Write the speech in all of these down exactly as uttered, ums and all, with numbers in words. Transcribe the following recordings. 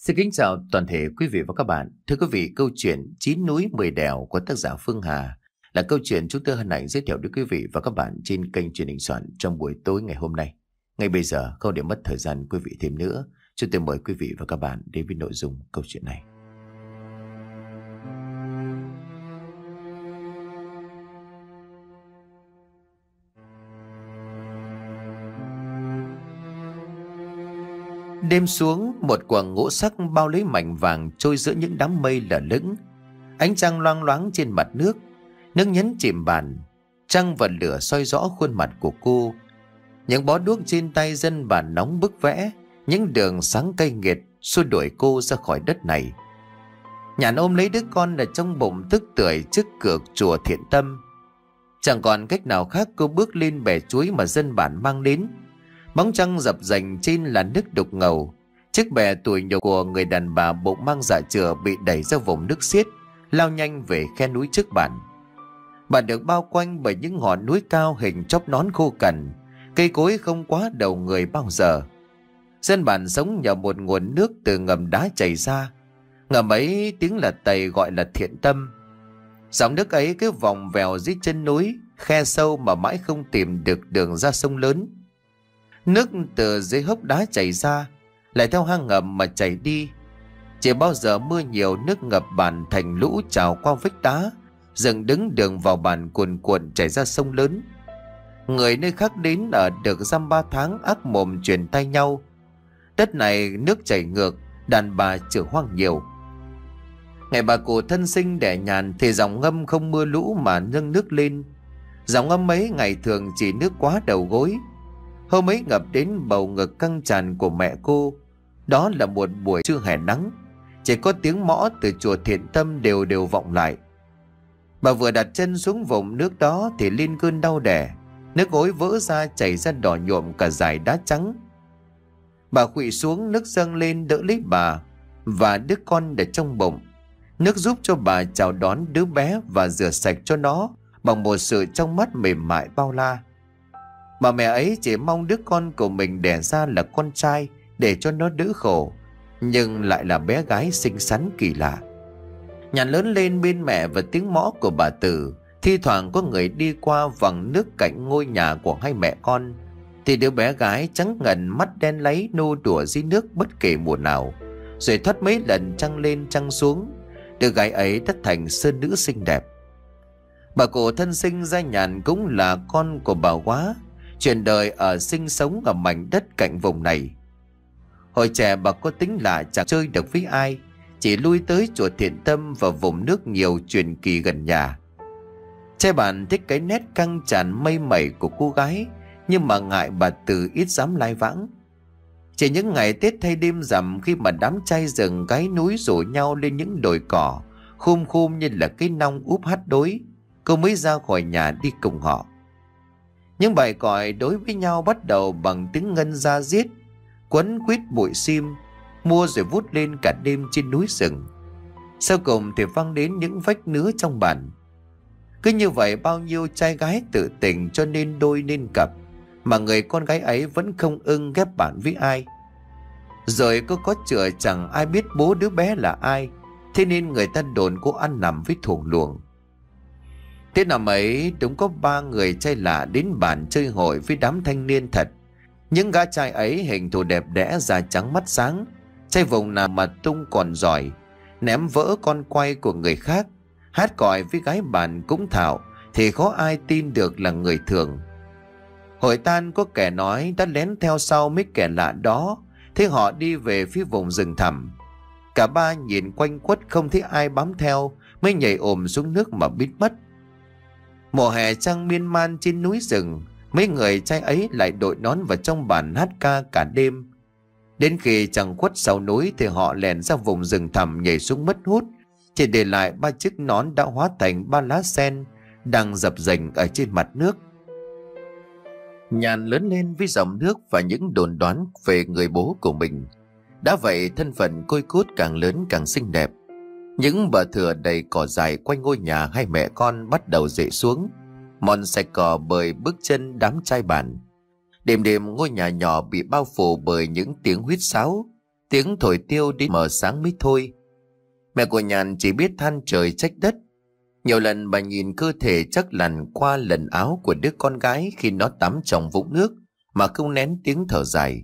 Xin kính chào toàn thể quý vị và các bạn. Thưa quý vị, câu chuyện Chín núi mười đèo của tác giả Phương Hà là câu chuyện chúng tôi hân hạnh giới thiệu đến quý vị và các bạn trên kênh truyền hình Soạn trong buổi tối ngày hôm nay. Ngay bây giờ, không để mất thời gian quý vị thêm nữa, chúng tôi mời quý vị và các bạn đến với nội dung câu chuyện này. Đêm xuống, một quầng ngũ sắc bao lấy mảnh vàng trôi giữa những đám mây lở lững. Ánh trăng loang loáng trên mặt nước, nước nhấn chìm bàn. Trăng và lửa soi rõ khuôn mặt của cô. Những bó đuốc trên tay dân bản nóng bức vẽ, những đường sáng cay nghiệt xua đuổi cô ra khỏi đất này. Nhàn ôm lấy đứa con ở trong bụng tức tưởi trước cửa chùa Thiện Tâm. Chẳng còn cách nào khác, cô bước lên bè chuối mà dân bản mang đến. Bóng trăng dập dềnh trên là nước đục ngầu. Chiếc bè tuổi nhục của người đàn bà bụng mang dạ chửa bị đẩy ra vùng nước xiết, lao nhanh về khe núi trước bản. Bản được bao quanh bởi những ngọn núi cao hình chóp nón khô cằn, cây cối không quá đầu người bao giờ. Dân bản sống nhờ một nguồn nước từ ngầm đá chảy ra. Ngầm ấy tiếng là Tây gọi là Thiện Tâm. Dòng nước ấy cứ vòng vèo dưới chân núi, khe sâu mà mãi không tìm được đường ra sông lớn. Nước từ dưới hốc đá chảy ra, lại theo hang ngầm mà chảy đi. Chỉ bao giờ mưa nhiều, nước ngập bản thành lũ trào qua vách đá, dựng đứng đường vào bản cuồn cuộn chảy ra sông lớn. Người nơi khác đến ở được dăm ba tháng, ác mồm truyền tay nhau. Đất này nước chảy ngược, đàn bà chữa hoang nhiều. Ngày bà cụ thân sinh đẻ nhàn thì dòng ngâm không mưa lũ mà nâng nước lên. Dòng ngâm ấy ngày thường chỉ nước quá đầu gối, hôm ấy ngập đến bầu ngực căng tràn của mẹ cô. Đó là một buổi trưa hè nắng, chỉ có tiếng mõ từ chùa Thiện Tâm đều đều vọng lại. Bà vừa đặt chân xuống vùng nước đó thì lên cơn đau đẻ, nước ối vỡ ra chảy ra đỏ nhuộm cả dải đá trắng. Bà khuỵu xuống, nước dâng lên đỡ lấy bà và đứa con để trong bụng. Nước giúp cho bà chào đón đứa bé và rửa sạch cho nó bằng một sự trong mắt mềm mại bao la. Bà mẹ ấy chỉ mong đứa con của mình đẻ ra là con trai để cho nó đỡ khổ, nhưng lại là bé gái xinh xắn kỳ lạ. Nhàn lớn lên bên mẹ và tiếng mõ của bà Tử. Thi thoảng có người đi qua vằng nước cạnh ngôi nhà của hai mẹ con, thì đứa bé gái trắng ngần mắt đen láy nô đùa dưới nước bất kể mùa nào, rồi thoát mấy lần trăng lên trăng xuống. Đứa gái ấy đã thành sơn nữ xinh đẹp. Bà cụ thân sinh ra Nhàn cũng là con của bà Quá, chuyện đời ở sinh sống ở mảnh đất cạnh vùng này. Hồi trẻ bà có tính là chẳng chơi được với ai, chỉ lui tới chùa Thiện Tâm và vùng nước nhiều truyền kỳ gần nhà. Trai bạn thích cái nét căng tràn mây mẩy của cô gái, nhưng mà ngại bà Từ ít dám lai vãng. Chỉ những ngày Tết hay đêm rằm, khi mà đám trai rừng gáy núi rủ nhau lên những đồi cỏ khum khum như là cái nong úp hát đối, cô mới ra khỏi nhà đi cùng họ. Những bài còi đối với nhau bắt đầu bằng tiếng ngân ra giết, quấn quýt bụi sim, mua rồi vút lên cả đêm trên núi rừng. Sau cùng thì vang đến những vách nứa trong bản. Cứ như vậy bao nhiêu trai gái tự tình cho nên đôi nên cặp, mà người con gái ấy vẫn không ưng ghép bạn với ai. Rồi cô có chừa chẳng ai biết bố đứa bé là ai, thế nên người ta đồn cô ăn nằm với thuồng luồng. Thế năm ấy đúng có ba người trai lạ đến bản chơi hội với đám thanh niên thật. Những gã trai ấy hình thù đẹp đẽ, da trắng mắt sáng, trai vùng nào mà tung còn giỏi, ném vỡ con quay của người khác, hát còi với gái bản cũng thạo, thì khó ai tin được là người thường. Hội tan có kẻ nói đã lén theo sau mấy kẻ lạ đó, thế họ đi về phía vùng rừng thẳm. Cả ba nhìn quanh quất không thấy ai bám theo, mới nhảy ồm xuống nước mà biến mất. Mùa hè trăng miên man trên núi rừng, mấy người trai ấy lại đội nón vào trong bản hát ca cả đêm. Đến khi trăng khuất sau núi thì họ lèn ra vùng rừng thẳm nhảy xuống mất hút, chỉ để lại ba chiếc nón đã hóa thành ba lá sen đang dập dềnh ở trên mặt nước. Nhàn lớn lên với dòng nước và những đồn đoán về người bố của mình. Đã vậy thân phận côi cút càng lớn càng xinh đẹp. Những bờ thửa đầy cỏ dài quanh ngôi nhà hai mẹ con bắt đầu rễ xuống, mòn sạch cỏ bởi bước chân đám trai bản. Đêm đêm ngôi nhà nhỏ bị bao phủ bởi những tiếng huýt sáo. tiếng thổi tiêu đi mở sáng mới thôi. Mẹ của Nhàn chỉ biết than trời trách đất. Nhiều lần bà nhìn cơ thể chắc lằn qua lần áo của đứa con gái khi nó tắm trong vũng nước mà không nén tiếng thở dài.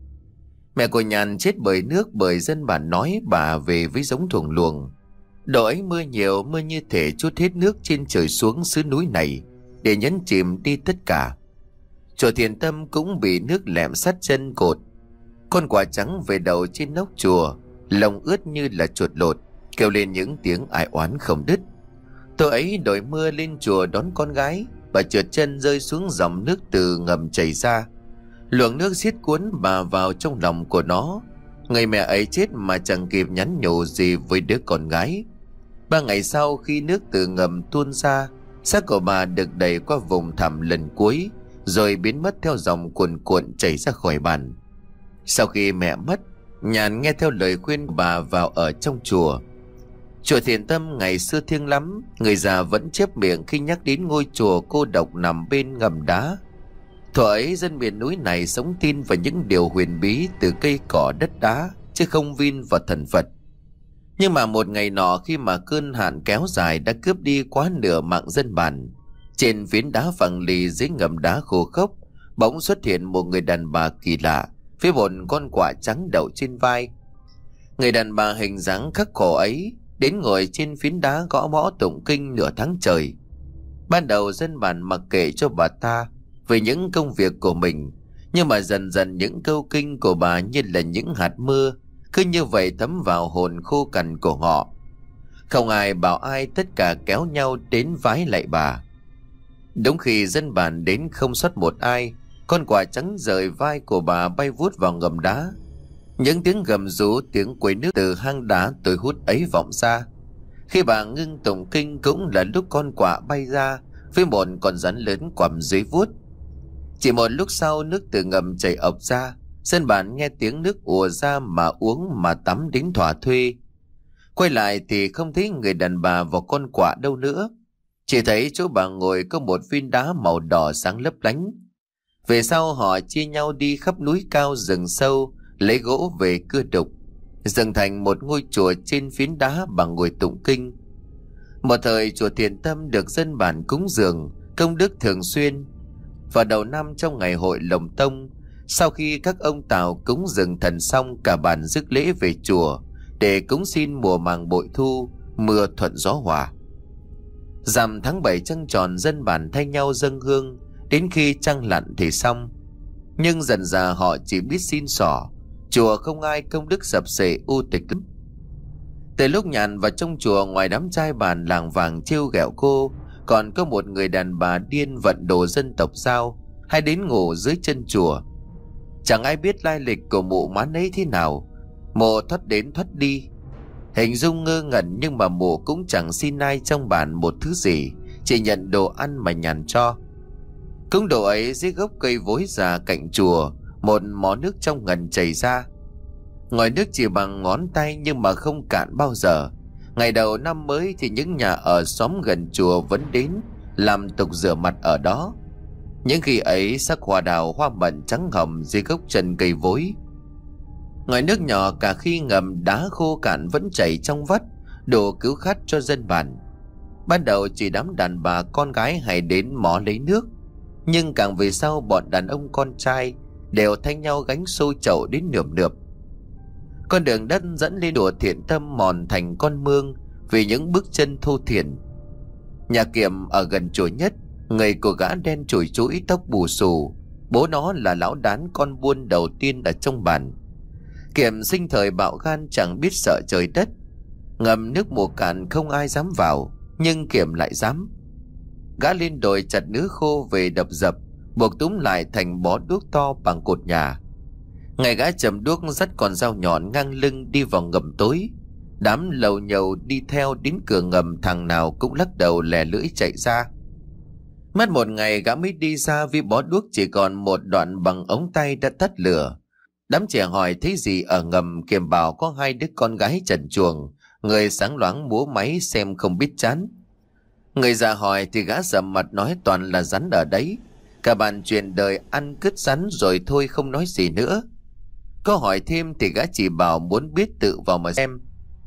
Mẹ của Nhàn chết bởi nước, bởi dân bản nói bà về với giống thuồng luồng. Độ ấy mưa nhiều, mưa như thể trút hết nước trên trời xuống xứ núi này để nhấn chìm đi tất cả. Chùa Thiền Tâm cũng bị nước lẹm sát chân cột. Con quạ trắng về đầu trên nóc chùa, lông ướt như là chuột lột, kêu lên những tiếng ai oán không đứt. Tối ấy đội mưa lên chùa đón con gái, bà trượt chân rơi xuống dòng nước từ ngầm chảy ra. Luồng nước xiết cuốn bà vào trong lòng của nó. Người mẹ ấy chết mà chẳng kịp nhắn nhủ gì với đứa con gái. Ba ngày sau, khi nước từ ngầm tuôn ra, xác của bà được đẩy qua vùng thẳm lần cuối, rồi biến mất theo dòng cuồn cuộn chảy ra khỏi bàn. Sau khi mẹ mất, Nhàn nghe theo lời khuyên của bà vào ở trong chùa. Chùa Thiền Tâm ngày xưa thiêng lắm, người già vẫn chép miệng khi nhắc đến ngôi chùa cô độc nằm bên ngầm đá. Thuở ấy dân miền núi này sống tin vào những điều huyền bí từ cây cỏ đất đá, chứ không vin vào thần Phật. Nhưng mà một ngày nọ, khi mà cơn hạn kéo dài đã cướp đi quá nửa mạng dân bản, trên phiến đá phẳng lì dưới ngầm đá khô khốc, bỗng xuất hiện một người đàn bà kỳ lạ, với một con quạ trắng đậu trên vai. Người đàn bà hình dáng khắc khổ ấy đến ngồi trên phiến đá gõ mõ tụng kinh nửa tháng trời. Ban đầu dân bản mặc kệ cho bà ta về những công việc của mình, nhưng mà dần dần những câu kinh của bà như là những hạt mưa, cứ như vậy thấm vào hồn khô cằn của họ. Không ai bảo ai, tất cả kéo nhau đến vái lạy bà. Đúng khi dân bản đến không sót một ai, con quạ trắng rời vai của bà bay vút vào ngầm đá. Những tiếng gầm rú, tiếng quấy nước từ hang đá tối hút ấy vọng ra. Khi bà ngưng tụng kinh cũng là lúc con quạ bay ra với một con rắn lớn quằm dưới vuốt. Chỉ một lúc sau, nước từ ngầm chảy ộc ra. Dân bản nghe tiếng nước ùa ra mà uống mà tắm đến thỏa thuê. Quay lại thì không thấy người đàn bà và con quạ đâu nữa. Chỉ thấy chỗ bà ngồi có một viên đá màu đỏ sáng lấp lánh. Về sau họ chia nhau đi khắp núi cao rừng sâu, lấy gỗ về cưa đục, dựng thành một ngôi chùa trên phiến đá bằng ngồi tụng kinh. Một thời chùa Thiền Tâm được dân bản cúng dường, công đức thường xuyên. Vào đầu năm trong ngày hội lồng tông, sau khi các ông Tào cúng dường thần xong, cả bản rước lễ về chùa để cúng xin mùa màng bội thu, mưa thuận gió hòa. Rằm tháng bảy trăng tròn, dân bản thay nhau dâng hương, đến khi trăng lặn thì xong. Nhưng dần dà họ chỉ biết xin xỏ, chùa không ai công đức sập sệ u tịch lắm. Từ lúc Nhàn vào trong chùa, ngoài đám trai bàn làng vàng trêu ghẹo cô, còn có một người đàn bà điên vận đồ dân tộc Dao hay đến ngủ dưới chân chùa. Chẳng ai biết lai lịch của mụ mán ấy thế nào, mụ thoát đến thoát đi, hình dung ngơ ngẩn, nhưng mà mụ cũng chẳng xin ai trong bản một thứ gì, chỉ nhận đồ ăn mà Nhàn cho. Cũng đồ ấy, dưới gốc cây vối già cạnh chùa, một mó nước trong ngần chảy ra. Ngòi nước chỉ bằng ngón tay nhưng mà không cạn bao giờ. Ngày đầu năm mới thì những nhà ở xóm gần chùa vẫn đến làm tục rửa mặt ở đó. Những khi ấy sắc hoa đào hoa mận trắng hồng dưới gốc chân cây vối. Ngòi nước nhỏ cả khi ngầm đá khô cạn vẫn chảy trong vắt, đủ cứu khát cho dân bản. Ban đầu chỉ đám đàn bà con gái hay đến mò lấy nước, nhưng càng về sau bọn đàn ông con trai đều thay nhau gánh xô chậu đến nườm nượp. Con đường đất dẫn lên chùa Thiện Tâm mòn thành con mương vì những bước chân thô thiển. Nhà Kiệm ở gần chùa nhất, người của gã đen chùi chũi tóc bù xù, bố nó là lão đán con buôn đầu tiên ở trong bản. Kiệm sinh thời bạo gan, chẳng biết sợ trời đất. Ngầm nước mùa cạn không ai dám vào, nhưng Kiệm lại dám. Gã lên đồi chặt nứa khô về đập dập, buộc túm lại thành bó đuốc to bằng cột nhà. Ngày gã chầm đuốc dắt con dao nhọn ngang lưng đi vào ngầm tối. Đám lầu nhầu đi theo đến cửa ngầm, thằng nào cũng lắc đầu lè lưỡi chạy ra. Mất một ngày gã mới đi ra, vì bó đuốc chỉ còn một đoạn bằng ống tay đã tắt lửa. Đám trẻ hỏi thấy gì ở ngầm, Kiệm bảo có hai đứa con gái trần truồng, người sáng loáng múa máy xem không biết chán. Người già hỏi thì gã sầm mặt nói toàn là rắn ở đấy. Cả bàn chuyện đời ăn cứt rắn rồi thôi, không nói gì nữa. Có hỏi thêm thì gã chỉ bảo muốn biết tự vào mà xem.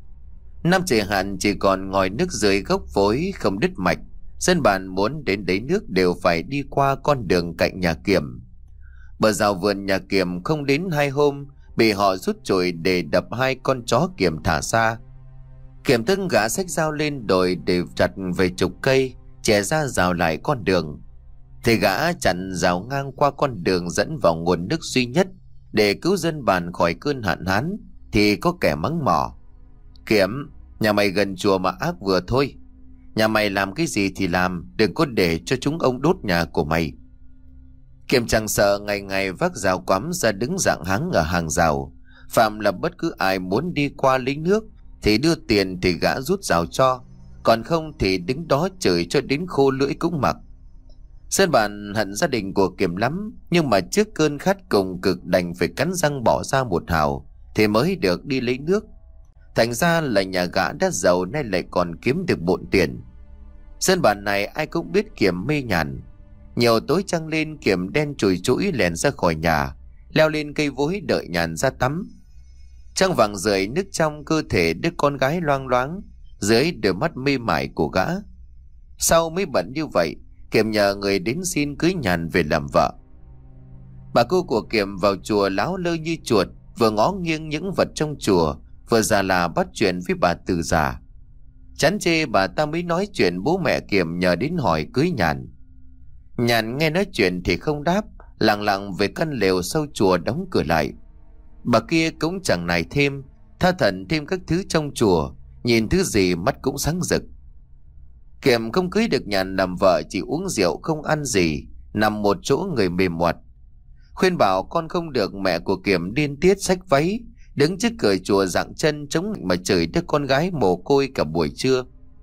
Năm trời hạn chỉ còn ngòi nước dưới gốc vối không đứt mạch. Dân bản muốn đến lấy nước đều phải đi qua con đường cạnh nhà Kiểm. Bờ rào vườn nhà Kiểm không đến hai hôm bị họ rút chổi để đập hai con chó Kiểm thả xa. Kiểm tức gã xách dao lên đồi để chặt về chục cây, chẻ ra rào lại con đường. Thì gã chặn rào ngang qua con đường dẫn vào nguồn nước duy nhất để cứu dân bản khỏi cơn hạn hán. Thì có kẻ mắng mỏ: Kiểm, nhà mày gần chùa mà ác vừa thôi. Nhà mày làm cái gì thì làm, đừng có để cho chúng ông đốt nhà của mày. Kiểm chẳng sợ, ngày ngày vác rào quắm ra đứng dạng háng ở hàng rào. Phạm là bất cứ ai muốn đi qua lấy nước thì đưa tiền thì gã rút rào cho, còn không thì đứng đó chửi cho đến khô lưỡi cũng mặc. Dân bản hận gia đình của Kiểm lắm, nhưng mà trước cơn khát cùng cực đành phải cắn răng bỏ ra một hào thì mới được đi lấy nước. Thành ra là nhà gã đã giàu nay lại còn kiếm được bộn tiền. Dân bản này ai cũng biết Kiểm mê nhàn. Nhiều tối trăng lên, Kiểm đen chùi chũi lèn ra khỏi nhà, leo lên cây vối đợi nhàn ra tắm. Trăng vàng rời, nước trong cơ thể đứa con gái loang loáng dưới đôi mắt mê mải của gã. Sau mới bận như vậy, Kiểm nhờ người đến xin cưới nhàn về làm vợ. Bà cô của Kiểm vào chùa láo lơ như chuột, vừa ngó nghiêng những vật trong chùa, vừa già là bắt chuyện với bà từ già. Chán chê bà ta mới nói chuyện bố mẹ Kiểm nhờ đến hỏi cưới nhàn. Nhàn nghe nói chuyện thì không đáp, lặng lặng về căn lều sau chùa đóng cửa lại. Bà kia cũng chẳng nài thêm, tha thẩn thêm các thứ trong chùa, nhìn thứ gì mắt cũng sáng rực. Kiểm không cưới được nhàn làm vợ, chỉ uống rượu không ăn gì, nằm một chỗ người mềm moặt. Khuyên bảo con không được, mẹ của Kiểm điên tiết xách váy đứng trước cửa chùa dạng chân chống mà chửi đứa con gái mồ côi cả buổi trưa.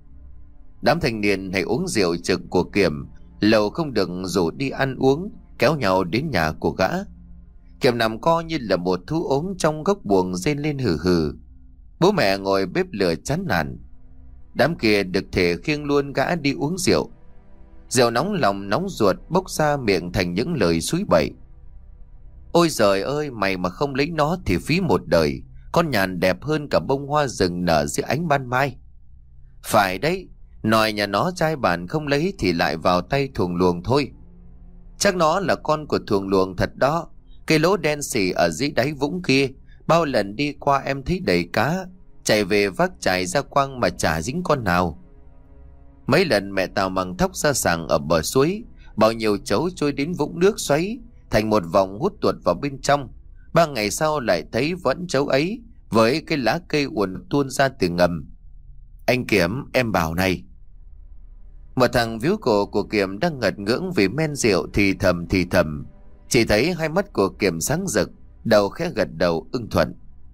Đám thanh niên hay uống rượu trực của Kiểm lầu không được rủ đi ăn uống, kéo nhau đến nhà của gã. Kiểm nằm co như là một thú ốm trong góc buồng, rên lên hừ hừ. Bố mẹ ngồi bếp lửa chán nản. Đám kia được thể khiêng luôn gã đi uống rượu. Rượu nóng lòng nóng ruột bốc ra miệng thành những lời suối bậy. Ôi giời ơi, mày mà không lấy nó thì phí một đời. Con nhàn đẹp hơn cả bông hoa rừng nở dưới ánh ban mai. Phải đấy, nói nhà nó trai bản không lấy thì lại vào tay thuồng luồng thôi. Chắc nó là con của thuồng luồng thật đó. Cái lỗ đen xì ở dưới đáy vũng kia, bao lần đi qua em thấy đầy cá, chạy về vác chài ra quăng mà chả dính con nào. Mấy lần mẹ tao mang thóc ra sàng ở bờ suối, bao nhiêu chấu trôi đến vũng nước xoáy thành một vòng hút tuột vào bên trong. Ba ngày sau lại thấy vẫn chấu ấy với cái lá cây uốn tuôn ra từ ngầm. Anh Kiểm, em bảo này. Một thằng víu cổ của Kiểm đang ngật ngưỡng vì men rượu thì thầm thì thầm. Chỉ thấy hai mắt của Kiểm sáng rực, đầu khẽ gật đầu ưng thuận.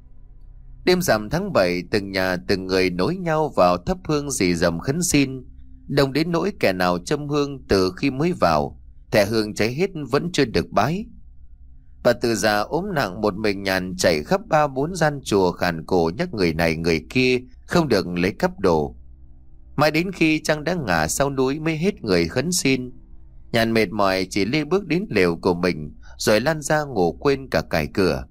Đêm rằm tháng bảy, từng nhà từng người nối nhau vào thắp hương rì rầm khấn xin, đông đến nỗi kẻ nào châm hương từ khi mới vào, thẻ hương cháy hết vẫn chưa được bái. Bà từ già ốm nặng một mình nhàn chạy khắp ba bốn gian chùa khàn cổ nhắc người này người kia không được lấy cắp đồ. Mãi đến khi trăng đã ngả sau núi mới hết người khấn xin. Nhàn mệt mỏi chỉ lê bước đến lều của mình rồi lăn ra ngủ quên cả cài cửa.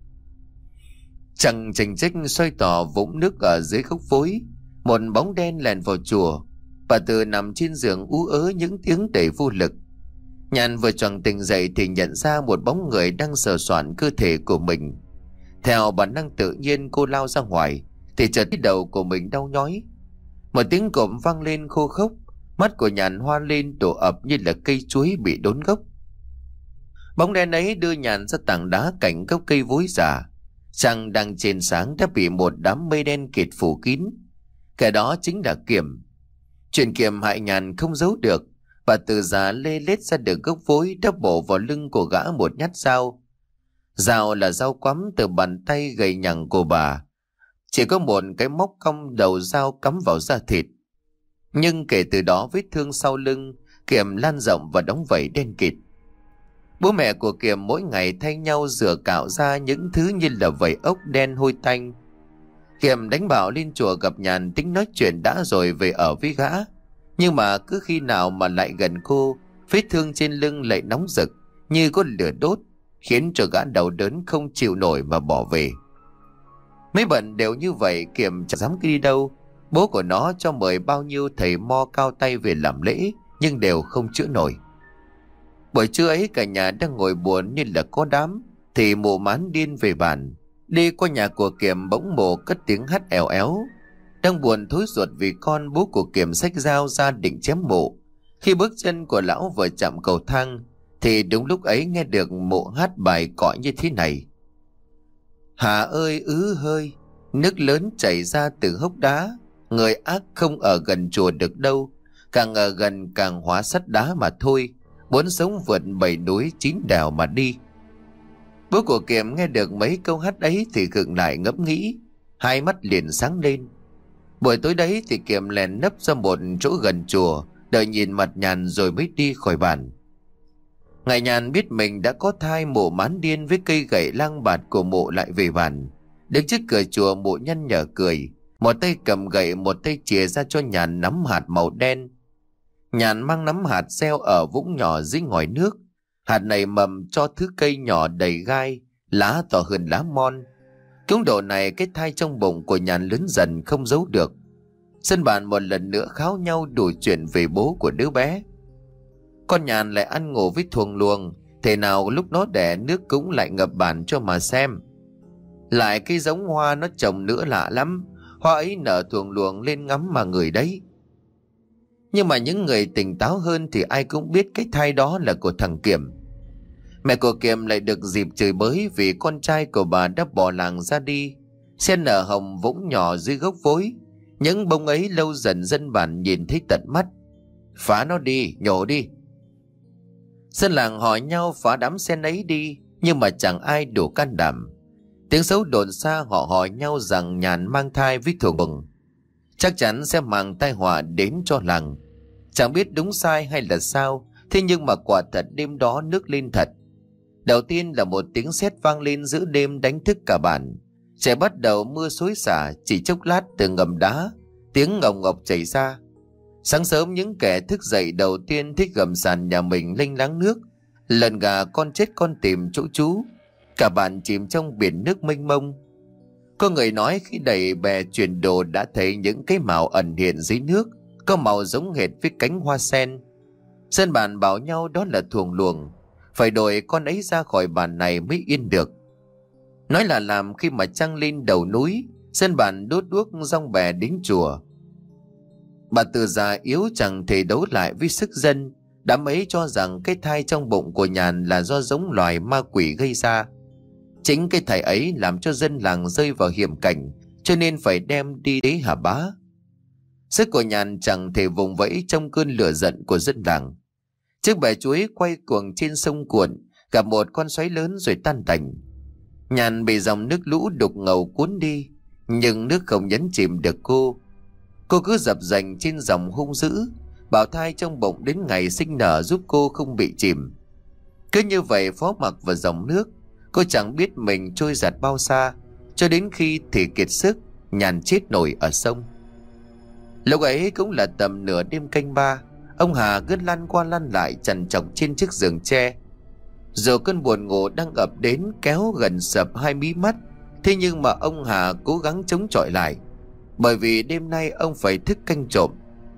Trăng chành chách xoay tỏ vũng nước ở dưới gốc vối, một bóng đen lèn vào chùa. Bà Từ nằm trên giường ú ớ những tiếng đầy vô lực. Nhàn vừa choàng tỉnh dậy thì nhận ra một bóng người đang sờ soạn cơ thể của mình. Theo bản năng tự nhiên cô lao ra ngoài thì chợt thấy đầu của mình đau nhói. Một tiếng cộm vang lên khô khốc, mắt của Nhàn hoa lên đổ ập như là cây chuối bị đốn gốc. Bóng đen ấy đưa Nhàn ra tảng đá cạnh gốc cây vối già. Trăng đang trên sáng đã bị một đám mây đen kịt phủ kín. Kẻ đó chính là Kiểm. Chuyện Kiểm hại Nhàn không giấu được. Bà Từ già lê lết ra được gốc vối đã bổ vào lưng của gã một nhát dao. Dao là dao quắm từ bàn tay gầy nhằng của bà. Chỉ có một cái móc cong đầu dao cắm vào da thịt. Nhưng kể từ đó vết thương sau lưng Kiểm lan rộng và đóng vảy đen kịt. Bố mẹ của Kiểm mỗi ngày thay nhau rửa cạo ra những thứ như là vảy ốc đen hôi tanh. Kiểm đánh bảo lên chùa gặp Nhàn tính nói chuyện đã rồi về ở với gã. Nhưng mà cứ khi nào mà lại gần cô, vết thương trên lưng lại nóng rực như có lửa đốt. khiến cho gã đau đớn không chịu nổi mà bỏ về. Mấy bận đều như vậy, Kiểm chẳng dám đi đâu. Bố của nó cho mời bao nhiêu thầy mo cao tay về làm lễ, nhưng đều không chữa nổi. Buổi trưa ấy cả nhà đang ngồi buồn như là có đám, thì mụ Mán điên về bàn. Đi qua nhà của Kiểm, bỗng mụ cất tiếng hắt èo éo. Đang buồn thối ruột vì con, bố của Kiểm xách dao ra định chém mụ. Khi bước chân của lão vừa chạm cầu thang, thì đúng lúc ấy nghe được mụ hát bài cõi như thế này: Hà ơi ứ hơi, nước lớn chảy ra từ hốc đá, người ác không ở gần chùa được đâu, càng ở gần càng hóa sắt đá mà thôi, muốn sống vượt bảy núi chín đèo mà đi. Bố của Kiểm nghe được mấy câu hát ấy thì khựng lại ngẫm nghĩ, hai mắt liền sáng lên. Buổi tối đấy thì Kiểm lèn nấp ra một chỗ gần chùa, đợi nhìn mặt Nhàn rồi mới đi khỏi bàn. Ngày Nhàn biết mình đã có thai, mụ Mán điên với cây gậy lang bạt của mụ lại về bàn. Đứng trước cửa chùa, mụ nhăn nhở cười, một tay cầm gậy, một tay chìa ra cho Nhàn nắm hạt màu đen. Nhàn mang nắm hạt gieo ở vũng nhỏ dưới ngòi nước. Hạt này mầm cho thứ cây nhỏ đầy gai, lá to hơn lá mon. Cũng độ này cái thai trong bụng của Nhàn lớn dần không giấu được. Dân bản một lần nữa kháo nhau đủ chuyện về bố của đứa bé. Con Nhàn lại ăn ngủ với thuồng luồng, thế nào lúc nó đẻ nước cũng lại ngập bản cho mà xem. Lại cái giống hoa nó trồng nữa lạ lắm, hoa ấy nở thuồng luồng lên ngắm mà người đấy. Nhưng mà những người tỉnh táo hơn thì ai cũng biết cái thai đó là của thằng Kiểm. Mẹ của Kiểm lại được dịp chửi bới vì con trai của bà đã bỏ làng ra đi. Sen nở hồng vũng nhỏ dưới gốc vối, những bông ấy lâu dần dân bản nhìn thấy tận mắt. Phá nó đi, nhổ đi. Dân làng hỏi nhau phá đám sen ấy đi, nhưng mà chẳng ai đủ can đảm. Tiếng xấu đồn xa, họ hỏi nhau rằng Nhàn mang thai với thuồng luồng, chắc chắn sẽ mang tai họa đến cho làng. Chẳng biết đúng sai hay là sao, thế nhưng mà quả thật đêm đó nước lên thật. Đầu tiên là một tiếng sét vang lên giữa đêm đánh thức cả bản. Trời bắt đầu mưa xối xả, chỉ chốc lát từ ngầm đá tiếng ngồng ngọc chảy ra. Sáng sớm những kẻ thức dậy đầu tiên thích gầm sàn nhà mình lênh láng nước, lần gà con chết con tìm chỗ trú. Cả bản chìm trong biển nước mênh mông. Có người nói khi đẩy bè chuyển đồ đã thấy những cái màu ẩn hiện dưới nước, có màu giống hệt với cánh hoa sen. Dân bản bảo nhau đó là thuồng luồng, phải đổi con ấy ra khỏi bản này mới yên được. Nói là làm khi mà trăng lên đầu núi, dân bản đốt đuốc dong bè đến chùa. Bà từ già yếu chẳng thể đấu lại với sức dân. Đám ấy cho rằng cái thai trong bụng của Nhàn là do giống loài ma quỷ gây ra. Chính cái thai ấy làm cho dân làng rơi vào hiểm cảnh, cho nên phải đem đi tế Hà Bá. Sức của Nhàn chẳng thể vùng vẫy trong cơn lửa giận của dân làng. Chiếc bè chuối quay cuồng trên sông cuộn, gặp một con xoáy lớn rồi tan tành. Nhàn bị dòng nước lũ đục ngầu cuốn đi, nhưng nước không nhấn chìm được cô. Cô cứ dập dành trên dòng hung dữ, bảo thai trong bụng đến ngày sinh nở giúp cô không bị chìm. Cứ như vậy phó mặc vào dòng nước, cô chẳng biết mình trôi giạt bao xa, cho đến khi thì kiệt sức, Nhàn chết nổi ở sông. Lúc ấy cũng là tầm nửa đêm canh ba. Ông Hà cứ lăn qua lăn lại trằn trọc trên chiếc giường tre. Dù cơn buồn ngủ đang ập đến kéo gần sập hai mí mắt, thế nhưng mà ông Hà cố gắng chống chọi lại, bởi vì đêm nay ông phải thức canh trộm.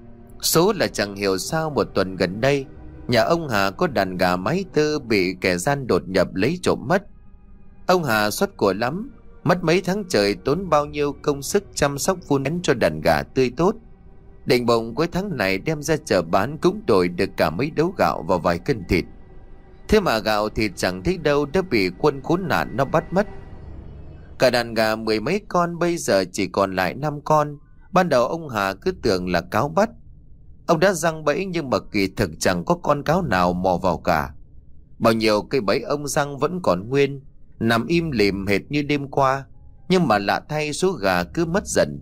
Số là chẳng hiểu sao một tuần gần đây, nhà ông Hà có đàn gà mái tơ bị kẻ gian đột nhập lấy trộm mất. Ông Hà xót của lắm, mất mấy tháng trời tốn bao nhiêu công sức chăm sóc vun vén cho đàn gà tươi tốt. Định bụng cuối tháng này đem ra chợ bán cũng đổi được cả mấy đấu gạo và vài cân thịt. Thế mà gạo thịt chẳng thấy đâu, đã bị quân khốn nạn nó bắt mất. Cả đàn gà mười mấy con bây giờ chỉ còn lại năm con. Ban đầu ông Hà cứ tưởng là cáo bắt. Ông đã giăng bẫy nhưng mà kỳ thực chẳng có con cáo nào mò vào cả. Bao nhiêu cây bẫy ông giăng vẫn còn nguyên, nằm im lìm hệt như đêm qua. Nhưng mà lạ thay số gà cứ mất dần.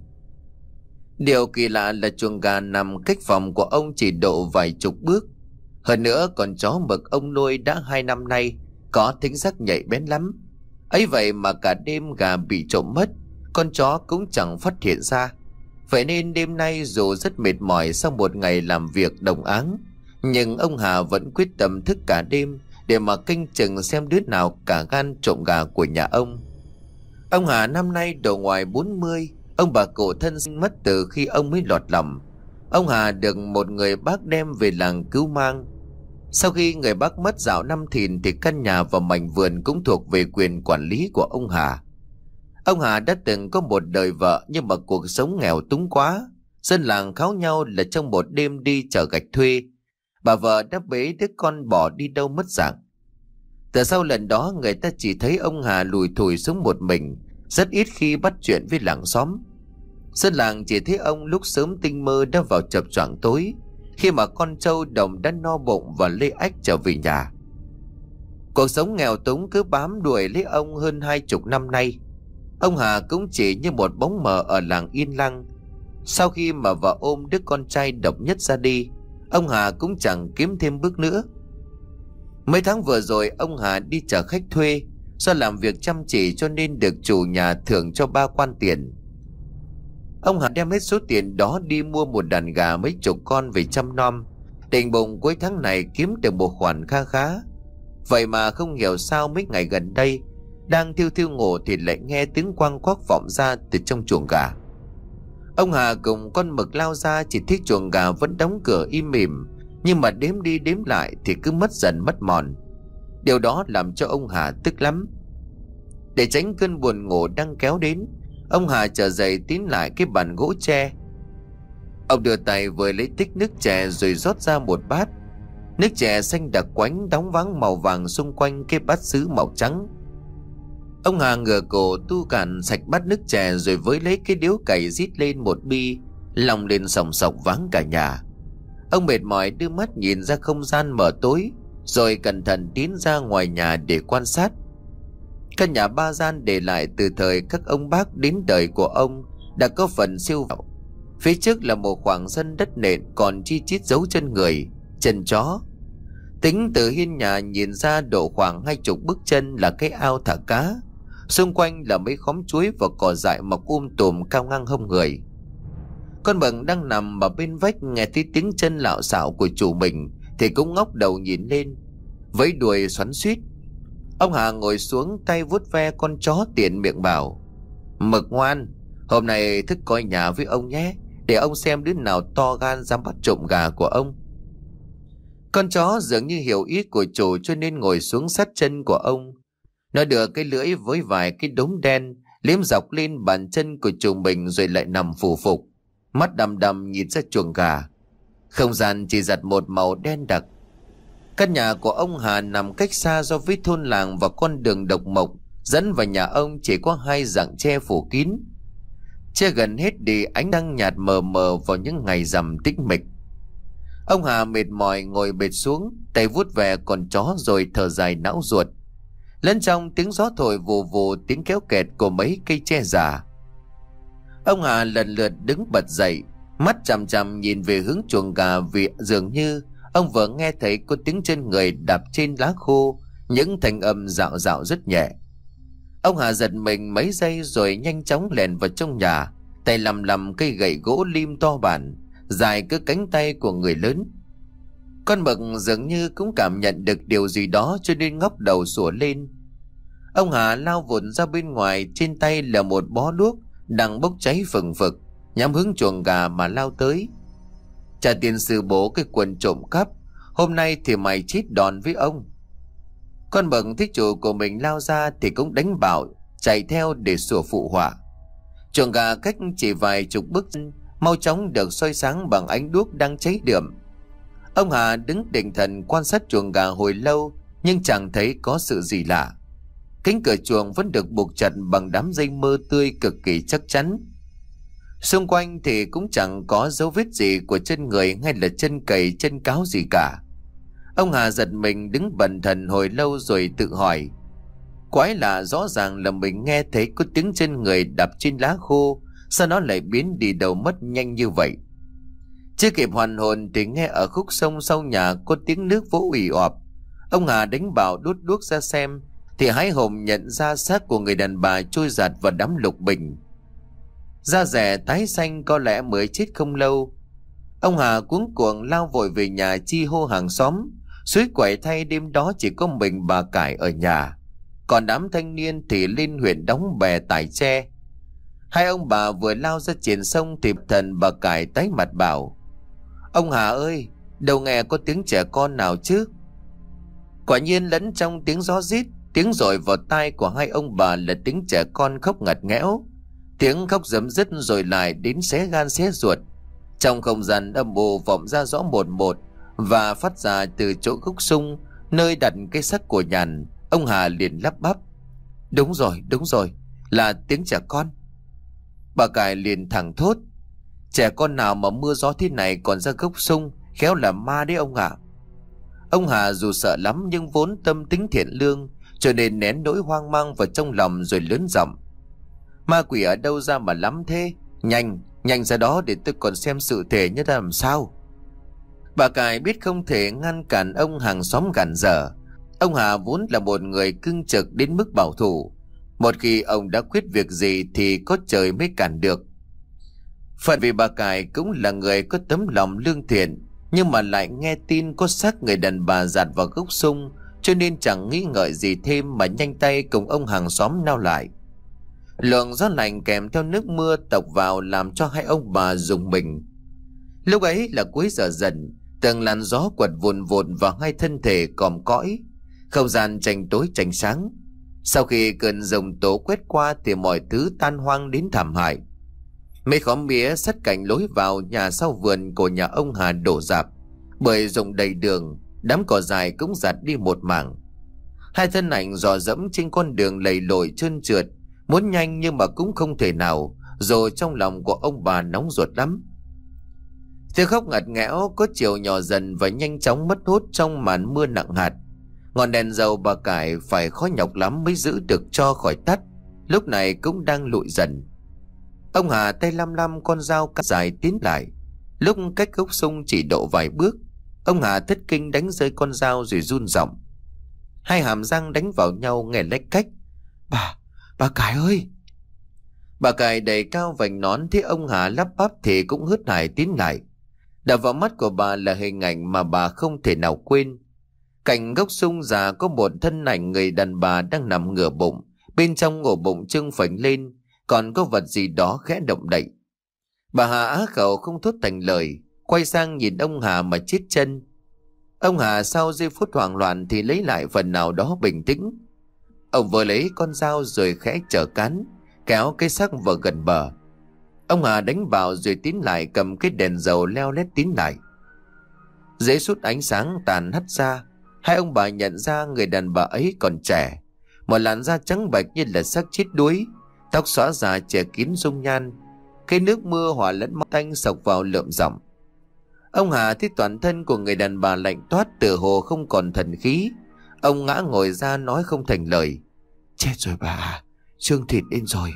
Điều kỳ lạ là chuồng gà nằm cách phòng của ông chỉ độ vài chục bước. Hơn nữa con chó mực ông nuôi đã hai năm nay có thính giác nhạy bén lắm. Ấy vậy mà cả đêm gà bị trộm mất, con chó cũng chẳng phát hiện ra. Vậy nên đêm nay dù rất mệt mỏi sau một ngày làm việc đồng áng, nhưng ông Hà vẫn quyết tâm thức cả đêm để mà canh chừng xem đứa nào cả gan trộm gà của nhà ông. Ông Hà năm nay độ ngoài bốn mươi, ông bà cụ thân sinh mất từ khi ông mới lọt lòng. Ông Hà được một người bác đem về làng cứu mang. Sau khi người bác mất dạo năm Thìn thì căn nhà và mảnh vườn cũng thuộc về quyền quản lý của ông Hà. Ông Hà đã từng có một đời vợ, nhưng mà cuộc sống nghèo túng quá. Dân làng kháo nhau là trong một đêm đi chở gạch thuê, bà vợ đã bế đứa con bỏ đi đâu mất dạng. Từ sau lần đó, người ta chỉ thấy ông Hà lủi thủi sống một mình, rất ít khi bắt chuyện với làng xóm. Dân làng chỉ thấy ông lúc sớm tinh mơ đã vào chập choạng tối, khi mà con trâu đồng đã no bụng và lê ách trở về nhà. Cuộc sống nghèo túng cứ bám đuổi lấy ông hơn hai chục năm nay. Ông Hà cũng chỉ như một bóng mờ ở làng yên lặng. Sau khi mà vợ ôm đứa con trai độc nhất ra đi, ông Hà cũng chẳng kiếm thêm bước nữa. Mấy tháng vừa rồi, ông Hà đi chở khách thuê. Do làm việc chăm chỉ cho nên được chủ nhà thưởng cho ba quan tiền. Ông Hà đem hết số tiền đó đi mua một đàn gà mấy chục con về chăm nom, định bụng cuối tháng này kiếm được một khoản kha khá. Vậy mà không hiểu sao mấy ngày gần đây, đang thiêu thiêu ngủ thì lại nghe tiếng quang quắc vọng ra từ trong chuồng gà. Ông Hà cùng con Mực lao ra, chỉ thấy chuồng gà vẫn đóng cửa im mỉm, nhưng mà đếm đi đếm lại thì cứ mất dần mất mòn. Điều đó làm cho ông Hà tức lắm. Để tránh cơn buồn ngủ đang kéo đến, ông Hà trở dậy tiến lại cái bàn gỗ tre. Ông đưa tay vừa lấy tích nước chè rồi rót ra một bát. Nước chè xanh đặc quánh đóng váng màu vàng xung quanh cái bát sứ màu trắng. Ông Hà ngửa cổ tu cạn sạch bát nước chè rồi với lấy cái điếu cày rít lên một bi, lòng lên sòng sọc váng cả nhà. Ông mệt mỏi đưa mắt nhìn ra không gian mờ tối, rồi cẩn thận tiến ra ngoài nhà để quan sát. Căn nhà ba gian để lại từ thời các ông bác đến đời của ông đã có phần siêu vẹo. Phía trước là một khoảng sân đất nện còn chi chít dấu chân người, chân chó. Tính từ hiên nhà nhìn ra độ khoảng hai chục bước chân là cái ao thả cá. Xung quanh là mấy khóm chuối và cỏ dại mọc um tùm cao ngang hông người. Con Mực đang nằm ở bên vách nghe thấy tiếng chân lạo xạo của chủ mình thì cũng ngóc đầu nhìn lên, vẫy đuôi xoắn xuýt. Ông Hà ngồi xuống, tay vuốt ve con chó tiện miệng bảo: Mực ngoan, hôm nay thức coi nhà với ông nhé, để ông xem đứa nào to gan dám bắt trộm gà của ông. Con chó dường như hiểu ý của chủ cho nên ngồi xuống sát chân của ông. Nó đưa cái lưỡi với vài cái đốm đen liếm dọc lên bàn chân của chủ mình rồi lại nằm phù phục, mắt đăm đăm nhìn ra chuồng gà. Không gian chỉ giặt một màu đen đặc. Căn nhà của ông Hà nằm cách xa so với thôn làng và con đường độc mộc dẫn vào nhà ông chỉ có hai rặng tre phủ kín. Che gần hết đi ánh trăng nhạt mờ mờ vào những ngày rằm tĩnh mịch. Ông Hà mệt mỏi ngồi bệt xuống, tay vuốt về con chó rồi thở dài não ruột. Lẫn trong tiếng gió thổi vù vù, tiếng kéo kẹt của mấy cây tre già. Ông Hà lần lượt đứng bật dậy, mắt chằm chằm nhìn về hướng chuồng gà, vì dường như ông vừa nghe thấy có tiếng chân người đạp trên lá khô, những thanh âm dạo dạo rất nhẹ. Ông Hà giật mình mấy giây rồi nhanh chóng lèn vào trong nhà, tay lầm lầm cây gậy gỗ lim to bản, dài cứ cánh tay của người lớn. Con Mực dường như cũng cảm nhận được điều gì đó cho nên ngóc đầu sủa lên. Ông Hà lao vụt ra bên ngoài, trên tay là một bó đuốc đang bốc cháy phừng phực, nhắm hướng chuồng gà mà lao tới. Trả tiền sư bố cái quần trộm cắp, hôm nay thì mày chết đòn với ông. Con Mực thấy chủ của mình lao ra thì cũng đánh bảo chạy theo để sủa phụ họa. Chuồng gà cách chỉ vài chục bước chân mau chóng được soi sáng bằng ánh đuốc đang cháy đượm. Ông Hà đứng định thần quan sát chuồng gà hồi lâu nhưng chẳng thấy có sự gì lạ. Cánh cửa chuồng vẫn được buộc chặt bằng đám dây mơ tươi cực kỳ chắc chắn. Xung quanh thì cũng chẳng có dấu vết gì của chân người hay là chân cầy chân cáo gì cả. Ông Hà giật mình đứng bần thần hồi lâu rồi tự hỏi: quái lạ, rõ ràng là mình nghe thấy có tiếng chân người đạp trên lá khô, sao nó lại biến đi đâu mất nhanh như vậy? Chưa kịp hoàn hồn thì nghe ở khúc sông sau nhà có tiếng nước vỗ ì ọp. Ông Hà đánh bảo đút đuốc ra xem thì hái hồn nhận ra xác của người đàn bà trôi giạt vào đám lục bình. Da rẻ tái xanh, có lẽ mới chết không lâu. Ông Hà cuống cuồng lao vội về nhà chi hô hàng xóm, Suối quẩy thay đêm đó chỉ có mình bà Cải ở nhà, còn đám thanh niên thì lên huyện đóng bè tải tre. Hai ông bà vừa lao ra triển sông thì thần bà Cải tái mặt bảo: "Ông Hà ơi, đâu nghe có tiếng trẻ con nào chứ?" Quả nhiên lẫn trong tiếng gió rít, tiếng dội vào tai của hai ông bà là tiếng trẻ con khóc ngặt nghẽo. Tiếng khóc rấm rứt rồi lại đến xé gan xé ruột. Trong không gian âm u vọng ra rõ một một và phát ra từ chỗ gốc sung nơi đặt cái xác của Nhàn. Ông Hà liền lắp bắp: "Đúng rồi, đúng rồi, là tiếng trẻ con." Bà Cải liền thẳng thốt: "Trẻ con nào mà mưa gió thế này còn ra gốc sung, khéo là ma đấy ông ạ." Ông Hà dù sợ lắm nhưng vốn tâm tính thiện lương, cho nên nén nỗi hoang mang vào trong lòng rồi lớn giọng: "Ma quỷ ở đâu ra mà lắm thế? Nhanh, nhanh ra đó để tôi còn xem sự thể như thế làm sao." Bà Cải biết không thể ngăn cản ông hàng xóm gàn dở. Ông Hà vốn là một người cương trực đến mức bảo thủ. Một khi ông đã quyết việc gì thì có trời mới cản được. Phận vì bà Cải cũng là người có tấm lòng lương thiện, nhưng mà lại nghe tin có xác người đàn bà dạt vào gốc sung, cho nên chẳng nghĩ ngợi gì thêm mà nhanh tay cùng ông hàng xóm nao lại. Luồng gió lạnh kèm theo nước mưa tộc vào làm cho hai ông bà rùng mình. Lúc ấy là cuối giờ dần, từng làn gió quật vùn vụn vào hai thân thể còm cõi, không gian tranh tối tranh sáng. Sau khi cơn giông tố quét qua thì mọi thứ tan hoang đến thảm hại. Mấy khóm mía sát cạnh lối vào nhà sau vườn của nhà ông Hà đổ rạp, bởi rụng đầy đường, đám cỏ dài cũng giặt đi một mảng. Hai thân ảnh dò dẫm trên con đường lầy lội trơn trượt, muốn nhanh nhưng mà cũng không thể nào, rồi trong lòng của ông bà nóng ruột lắm. Tiếng khóc ngặt nghẽo có chiều nhỏ dần và nhanh chóng mất hút trong màn mưa nặng hạt. Ngọn đèn dầu bà Cải phải khó nhọc lắm mới giữ được cho khỏi tắt, lúc này cũng đang lụi dần. Ông Hà tay lăm lăm con dao cắt dài tiến lại. Lúc cách gốc sung chỉ độ vài bước, ông Hà thất kinh đánh rơi con dao rồi run giọng. Hai hàm răng đánh vào nhau nghe lách cách: Bà, bà Cải ơi!" Bà Cải đầy cao vành nón thấy ông Hà lắp bắp thì cũng hớt hải tiến lại. Đập vào mắt của bà là hình ảnh mà bà không thể nào quên. Cạnh gốc sung già có một thân ảnh người đàn bà đang nằm ngửa bụng, bên trong ổ bụng trưng phình lên, còn có vật gì đó khẽ động đậy. Bà Hà á khẩu không thốt thành lời, quay sang nhìn ông Hà mà chết chân. Ông Hà sau giây phút hoảng loạn thì lấy lại phần nào đó bình tĩnh. Ông vừa lấy con dao rồi khẽ chở cán, kéo cái xác vào gần bờ. Ông Hà đánh vào rồi tiến lại cầm cái đèn dầu leo lét tiến lại. Dưới sút ánh sáng tàn hắt ra, hai ông bà nhận ra người đàn bà ấy còn trẻ, một làn da trắng bệch như là xác chết đuối, tóc xõa già che kín dung nhan. Cái nước mưa hòa lẫn máu tanh sộc vào lượm giọng. Ông Hà thấy toàn thân của người đàn bà lạnh toát, tựa hồ không còn thần khí. Ông ngã ngồi ra nói không thành lời: "Chết rồi bà, xương thịt lên rồi."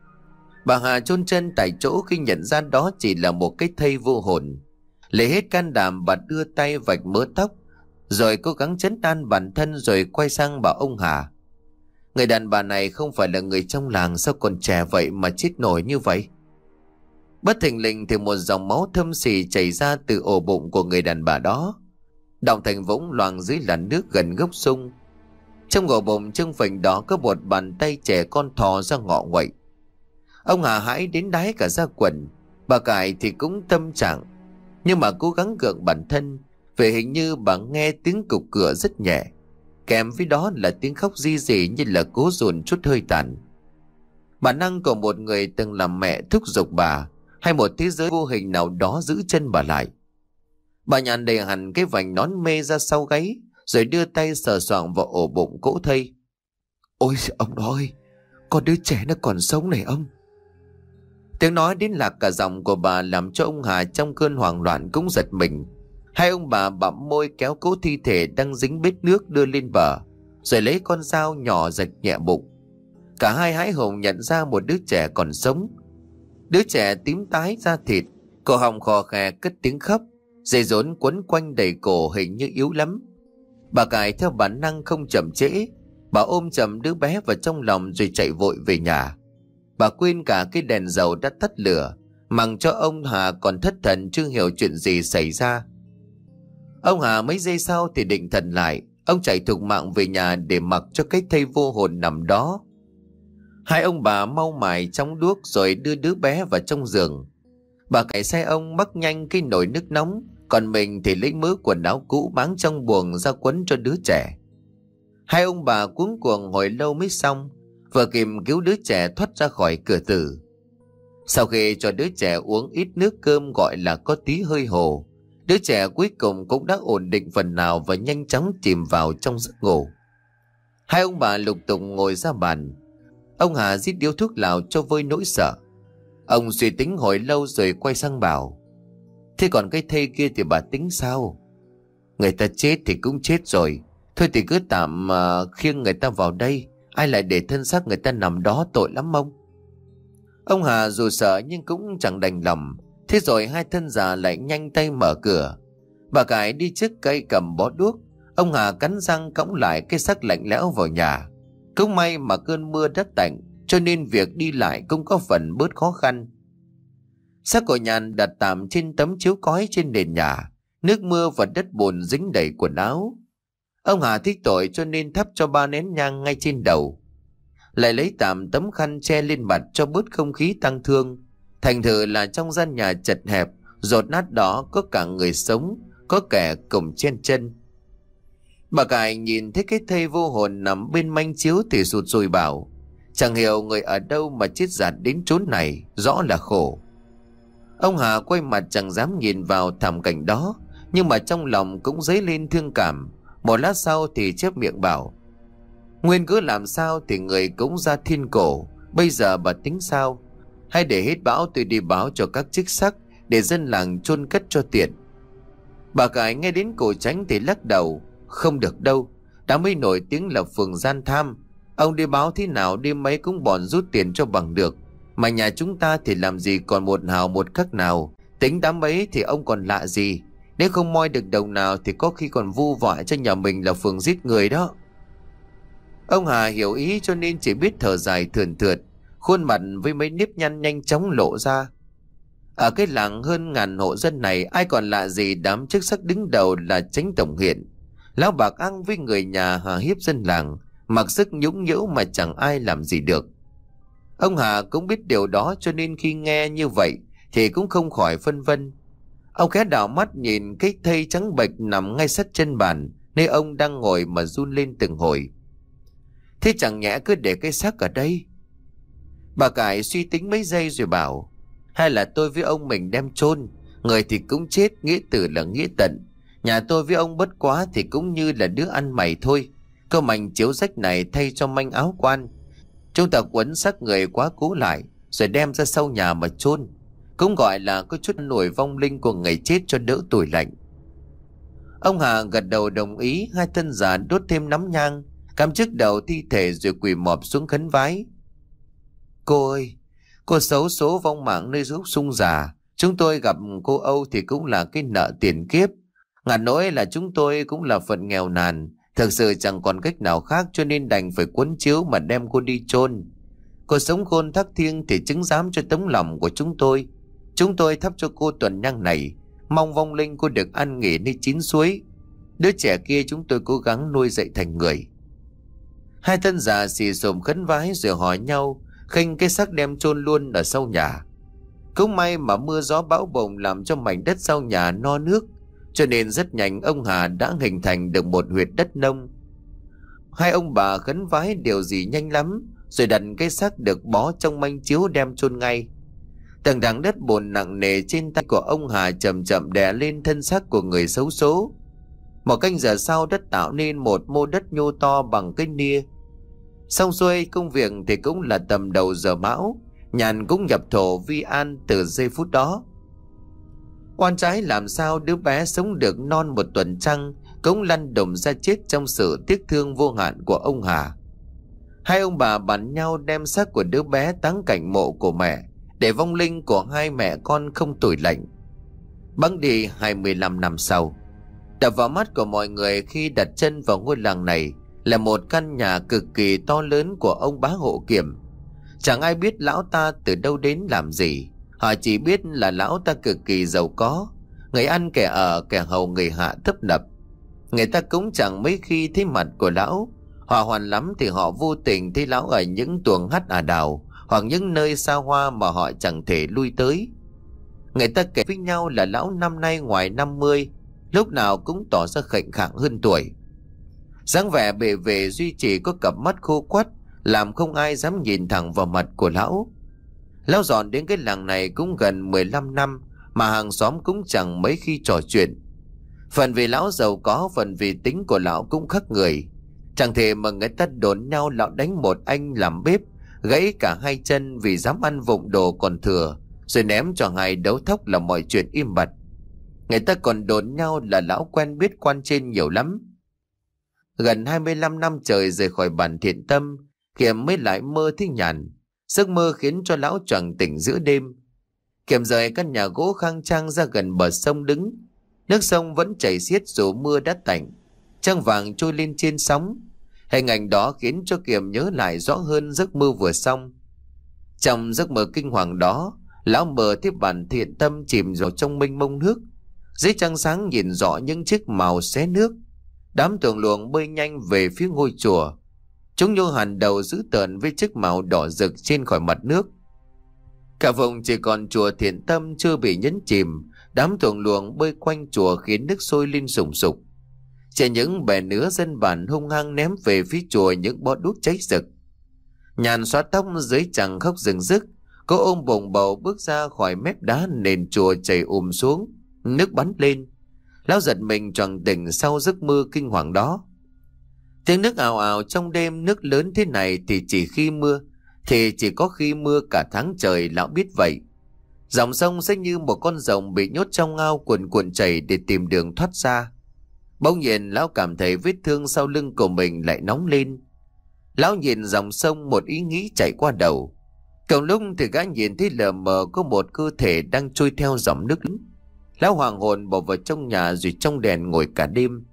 Bà Hà chôn chân tại chỗ khi nhận ra đó chỉ là một cái thây vô hồn. Lấy hết can đảm bà đưa tay vạch mớ tóc, rồi cố gắng trấn an bản thân rồi quay sang bảo ông Hà: "Người đàn bà này không phải là người trong làng, sao còn trẻ vậy mà chết nổi như vậy?" Bất thình lình thì một dòng máu thâm xì chảy ra từ ổ bụng của người đàn bà đó, đọng thành vũng loang dưới làn nước gần gốc sung. Trong ổ bụng trưng phình đó có một bàn tay trẻ con thò ra ngọ nguậy. Ông Hà hãi đến đái cả da quần. Bà Cải thì cũng tâm trạng, nhưng mà cố gắng gượng bản thân, vì hình như bà nghe tiếng cục cửa rất nhẹ, kèm với đó là tiếng khóc ri rỉ như là cố dồn chút hơi tàn. Bản năng của một người từng làm mẹ thúc giục bà, hay một thế giới vô hình nào đó giữ chân bà lại. Bà nhàn đầy hẳn cái vành nón mê ra sau gáy, rồi đưa tay sờ soạng vào ổ bụng cỗ thây. "Ôi ông đó ơi, con đứa trẻ nó còn sống này ông." Tiếng nói đến lạc cả giọng của bà làm cho ông Hà trong cơn hoảng loạn cũng giật mình. Hai ông bà bặm môi kéo cỗ thi thể đang dính bết nước đưa lên bờ, rồi lấy con dao nhỏ rạch nhẹ bụng. Cả hai hãi hùng nhận ra một đứa trẻ còn sống. Đứa trẻ tím tái da thịt, cổ họng khò khè cất tiếng khóc, dây rốn quấn quanh đầy cổ hình như yếu lắm. Bà Cải theo bản năng không chậm trễ, bà ôm chầm đứa bé vào trong lòng rồi chạy vội về nhà. Bà quên cả cái đèn dầu đã tắt lửa, mặc cho ông Hà còn thất thần chưa hiểu chuyện gì xảy ra. Ông Hà mấy giây sau thì định thần lại. Ông chạy thục mạng về nhà để mặc cho cái thây vô hồn nằm đó. Hai ông bà mau mải trong đuốc rồi đưa đứa bé vào trong giường. Bà cải xe ông mắc nhanh cái nồi nước nóng, còn mình thì lấy mớ quần áo cũ báng trong buồng ra quấn cho đứa trẻ. Hai ông bà cuống cuồng hồi lâu mới xong, vừa kịp cứu đứa trẻ thoát ra khỏi cửa tử. Sau khi cho đứa trẻ uống ít nước cơm gọi là có tí hơi hồ, đứa trẻ cuối cùng cũng đã ổn định phần nào và nhanh chóng chìm vào trong giấc ngủ. Hai ông bà lục tục ngồi ra bàn. Ông Hà rít điếu thuốc lào cho vơi nỗi sợ. Ông suy tính hồi lâu rồi quay sang bảo: thế còn cái thây kia thì bà tính sao? Người ta chết thì cũng chết rồi, thôi thì cứ tạm uh, khiêng người ta vào đây. Ai lại để thân xác người ta nằm đó, tội lắm ông. Ông Hà dù sợ nhưng cũng chẳng đành lòng. Thế rồi hai thân già lại nhanh tay mở cửa. Bà cải đi trước cây cầm bó đuốc. Ông Hà cắn răng cõng lại cái xác lạnh lẽo vào nhà. Cũng may mà cơn mưa đất tạnh, cho nên việc đi lại cũng có phần bớt khó khăn. Xác của Nhàn đặt tạm trên tấm chiếu cói trên nền nhà. Nước mưa và đất bùn dính đầy quần áo. Ông Hà thích tội cho nên thắp cho ba nén nhang ngay trên đầu, lại lấy tạm tấm khăn che lên mặt cho bớt không khí tang thương. Thành thử là trong gian nhà chật hẹp, dột nát đó có cả người sống, có kẻ cùng chen chân. Bà cải nhìn thấy cái thây vô hồn nằm bên manh chiếu thì sụt sùi bảo: chẳng hiểu người ở đâu mà chết dạt đến chốn này, rõ là khổ. Ông Hà quay mặt chẳng dám nhìn vào thảm cảnh đó, nhưng mà trong lòng cũng dấy lên thương cảm. Một lát sau thì chép miệng bảo: nguyên cứ làm sao thì người cũng ra thiên cổ. Bây giờ bà tính sao? Hay để hết bão tôi đi báo cho các chức sắc, để dân làng chôn cất cho tiện. Bà cải nghe đến cổ tránh thì lắc đầu: không được đâu, đã mới nổi tiếng là phường gian tham. Ông đi báo thế nào đêm mấy cũng bòn rút tiền cho bằng được. Mà nhà chúng ta thì làm gì còn một hào một khắc nào. Tính đám ấy thì ông còn lạ gì. Nếu không moi được đồng nào thì có khi còn vu vạ cho nhà mình là phường giết người đó. Ông Hà hiểu ý cho nên chỉ biết thở dài thườn thượt, khuôn mặt với mấy nếp nhăn nhanh chóng lộ ra. Ở cái làng hơn ngàn hộ dân này, ai còn lạ gì đám chức sắc đứng đầu là Chánh Tổng Hiện. Lão bạc ăn với người nhà hà hiếp dân làng, mặc sức nhũng nhễu mà chẳng ai làm gì được. Ông Hà cũng biết điều đó cho nên khi nghe như vậy thì cũng không khỏi phân vân. Ông khẽ đảo mắt nhìn cái thây trắng bệch nằm ngay sát chân bàn nơi ông đang ngồi mà run lên từng hồi. Thế chẳng nhẽ cứ để cái xác ở đây? Bà cải suy tính mấy giây rồi bảo: hay là tôi với ông mình đem chôn, người thì cũng chết, nghĩa tử là nghĩa tận. Nhà tôi với ông bất quá thì cũng như là đứa ăn mày thôi. Câu mảnh chiếu rách này thay cho manh áo quan, chúng ta quấn xác người quá cố lại rồi đem ra sau nhà mà chôn, cũng gọi là có chút nổi vong linh của người chết cho đỡ tủi lạnh. Ông Hà gật đầu đồng ý. Hai thân già đốt thêm nắm nhang, cắm trước đầu thi thể rồi quỳ mọp xuống khấn vái. Cô ơi, cô xấu số vong mạng nơi gốc sung già. Chúng tôi gặp cô Âu thì cũng là cái nợ tiền kiếp. Ngặt nỗi là chúng tôi cũng là phận nghèo nàn, thực sự chẳng còn cách nào khác cho nên đành phải quấn chiếu mà đem cô đi chôn. Cô sống khôn thác thiêng thì chứng giám cho tấm lòng của chúng tôi. Chúng tôi thắp cho cô tuần nhang này, mong vong linh cô được an nghỉ nơi chín suối. Đứa trẻ kia chúng tôi cố gắng nuôi dạy thành người. Hai thân già xì xồm khấn vái rồi hỏi nhau, khênh cái xác đem chôn luôn ở sau nhà. Cũng may mà mưa gió bão bùng làm cho mảnh đất sau nhà no nước, cho nên rất nhanh ông Hà đã hình thành được một huyệt đất nông. Hai ông bà khấn vái điều gì nhanh lắm, rồi đặt cái xác được bó trong manh chiếu đem chôn ngay. Tầng đằng đất bùn nặng nề trên tay của ông Hà chậm chậm đè lên thân xác của người xấu số. Một canh giờ sau đất tạo nên một mô đất nhô to bằng cây nia. Xong xuôi công việc thì cũng là tầm đầu giờ mão. Nhàn cũng nhập thổ vi an từ giây phút đó. Oan trái làm sao đứa bé sống được non một tuần trăng cũng lăn đùng ra chết trong sự tiếc thương vô hạn của ông Hà. Hai ông bà bàn nhau đem xác của đứa bé táng cạnh mộ của mẹ, để vong linh của hai mẹ con không tủi lạnh. Bẵng đi hai mươi lăm năm sau, đập vào mắt của mọi người khi đặt chân vào ngôi làng này là một căn nhà cực kỳ to lớn của ông bá Hộ Kiểm. Chẳng ai biết lão ta từ đâu đến làm gì. Họ chỉ biết là lão ta cực kỳ giàu có. Người ăn kẻ ở, kẻ hầu người hạ tấp nập. Người ta cũng chẳng mấy khi thấy mặt của lão. Hỏa hoạn lắm thì họ vô tình thấy lão ở những tuồng hát ả đào, hoặc những nơi xa hoa mà họ chẳng thể lui tới. Người ta kể với nhau là lão năm nay ngoài năm mươi, lúc nào cũng tỏ ra khệnh khạng hơn tuổi. Dáng vẻ bề về duy trì có cặp mắt khô quắt, làm không ai dám nhìn thẳng vào mặt của lão. Lão dọn đến cái làng này cũng gần mười lăm năm, mà hàng xóm cũng chẳng mấy khi trò chuyện. Phần vì lão giàu có, phần vì tính của lão cũng khác người. Chẳng thể mà người ta đồn nhau lão đánh một anh làm bếp gãy cả hai chân vì dám ăn vụng đồ còn thừa, rồi ném cho hai đấu thóc là mọi chuyện im bặt. Người ta còn đồn nhau là lão quen biết quan trên nhiều lắm. Gần hai mươi lăm năm trời rời khỏi bản Thiện Tâm, Kiểm mới lại mơ thấy nhàn. Giấc mơ khiến cho lão choàng tỉnh giữa đêm. Kiểm rời căn nhà gỗ khang trang ra gần bờ sông đứng. Nước sông vẫn chảy xiết dù mưa đã tạnh. Trăng vàng trôi lên trên sóng. Hình ảnh đó khiến cho Kiểm nhớ lại rõ hơn giấc mơ vừa xong. Trong giấc mơ kinh hoàng đó, lão mơ thấy bản Thiện Tâm chìm vào trong mênh mông nước. Dưới trăng sáng nhìn rõ những chiếc màu xé nước. Đám tuồng luồng bơi nhanh về phía ngôi chùa. Chúng nhô hẳn đầu dữ tợn với chiếc màu đỏ rực trên khỏi mặt nước. Cả vùng chỉ còn chùa Thiện Tâm chưa bị nhấn chìm. Đám tuồng luồng bơi quanh chùa khiến nước sôi lên sùng sục. Trên những bè nứa dân bản hung hăng ném về phía chùa những bó đuốc cháy rực. Nhàn xóa tóc dưới chằng khóc rừng rức. Cô ôm bồng bầu bước ra khỏi mép đá nền chùa chảy ùm xuống. Nước bắn lên. Lão giật mình choàng tỉnh sau giấc mơ kinh hoàng đó. Tiếng nước ào ào trong đêm, nước lớn thế này thì chỉ khi mưa, thì chỉ có khi mưa cả tháng trời, lão biết vậy. Dòng sông sẽ như một con rồng bị nhốt trong ao cuồn cuộn chảy để tìm đường thoát ra. Bỗng nhiên lão cảm thấy vết thương sau lưng của mình lại nóng lên. Lão nhìn dòng sông, một ý nghĩ chạy qua đầu. Cộng lúc thì gã nhìn thấy lờ mờ có một cơ thể đang trôi theo dòng nước. Lão hoàng hồn bỏ vào trong nhà rồi trong đèn ngồi cả đêm.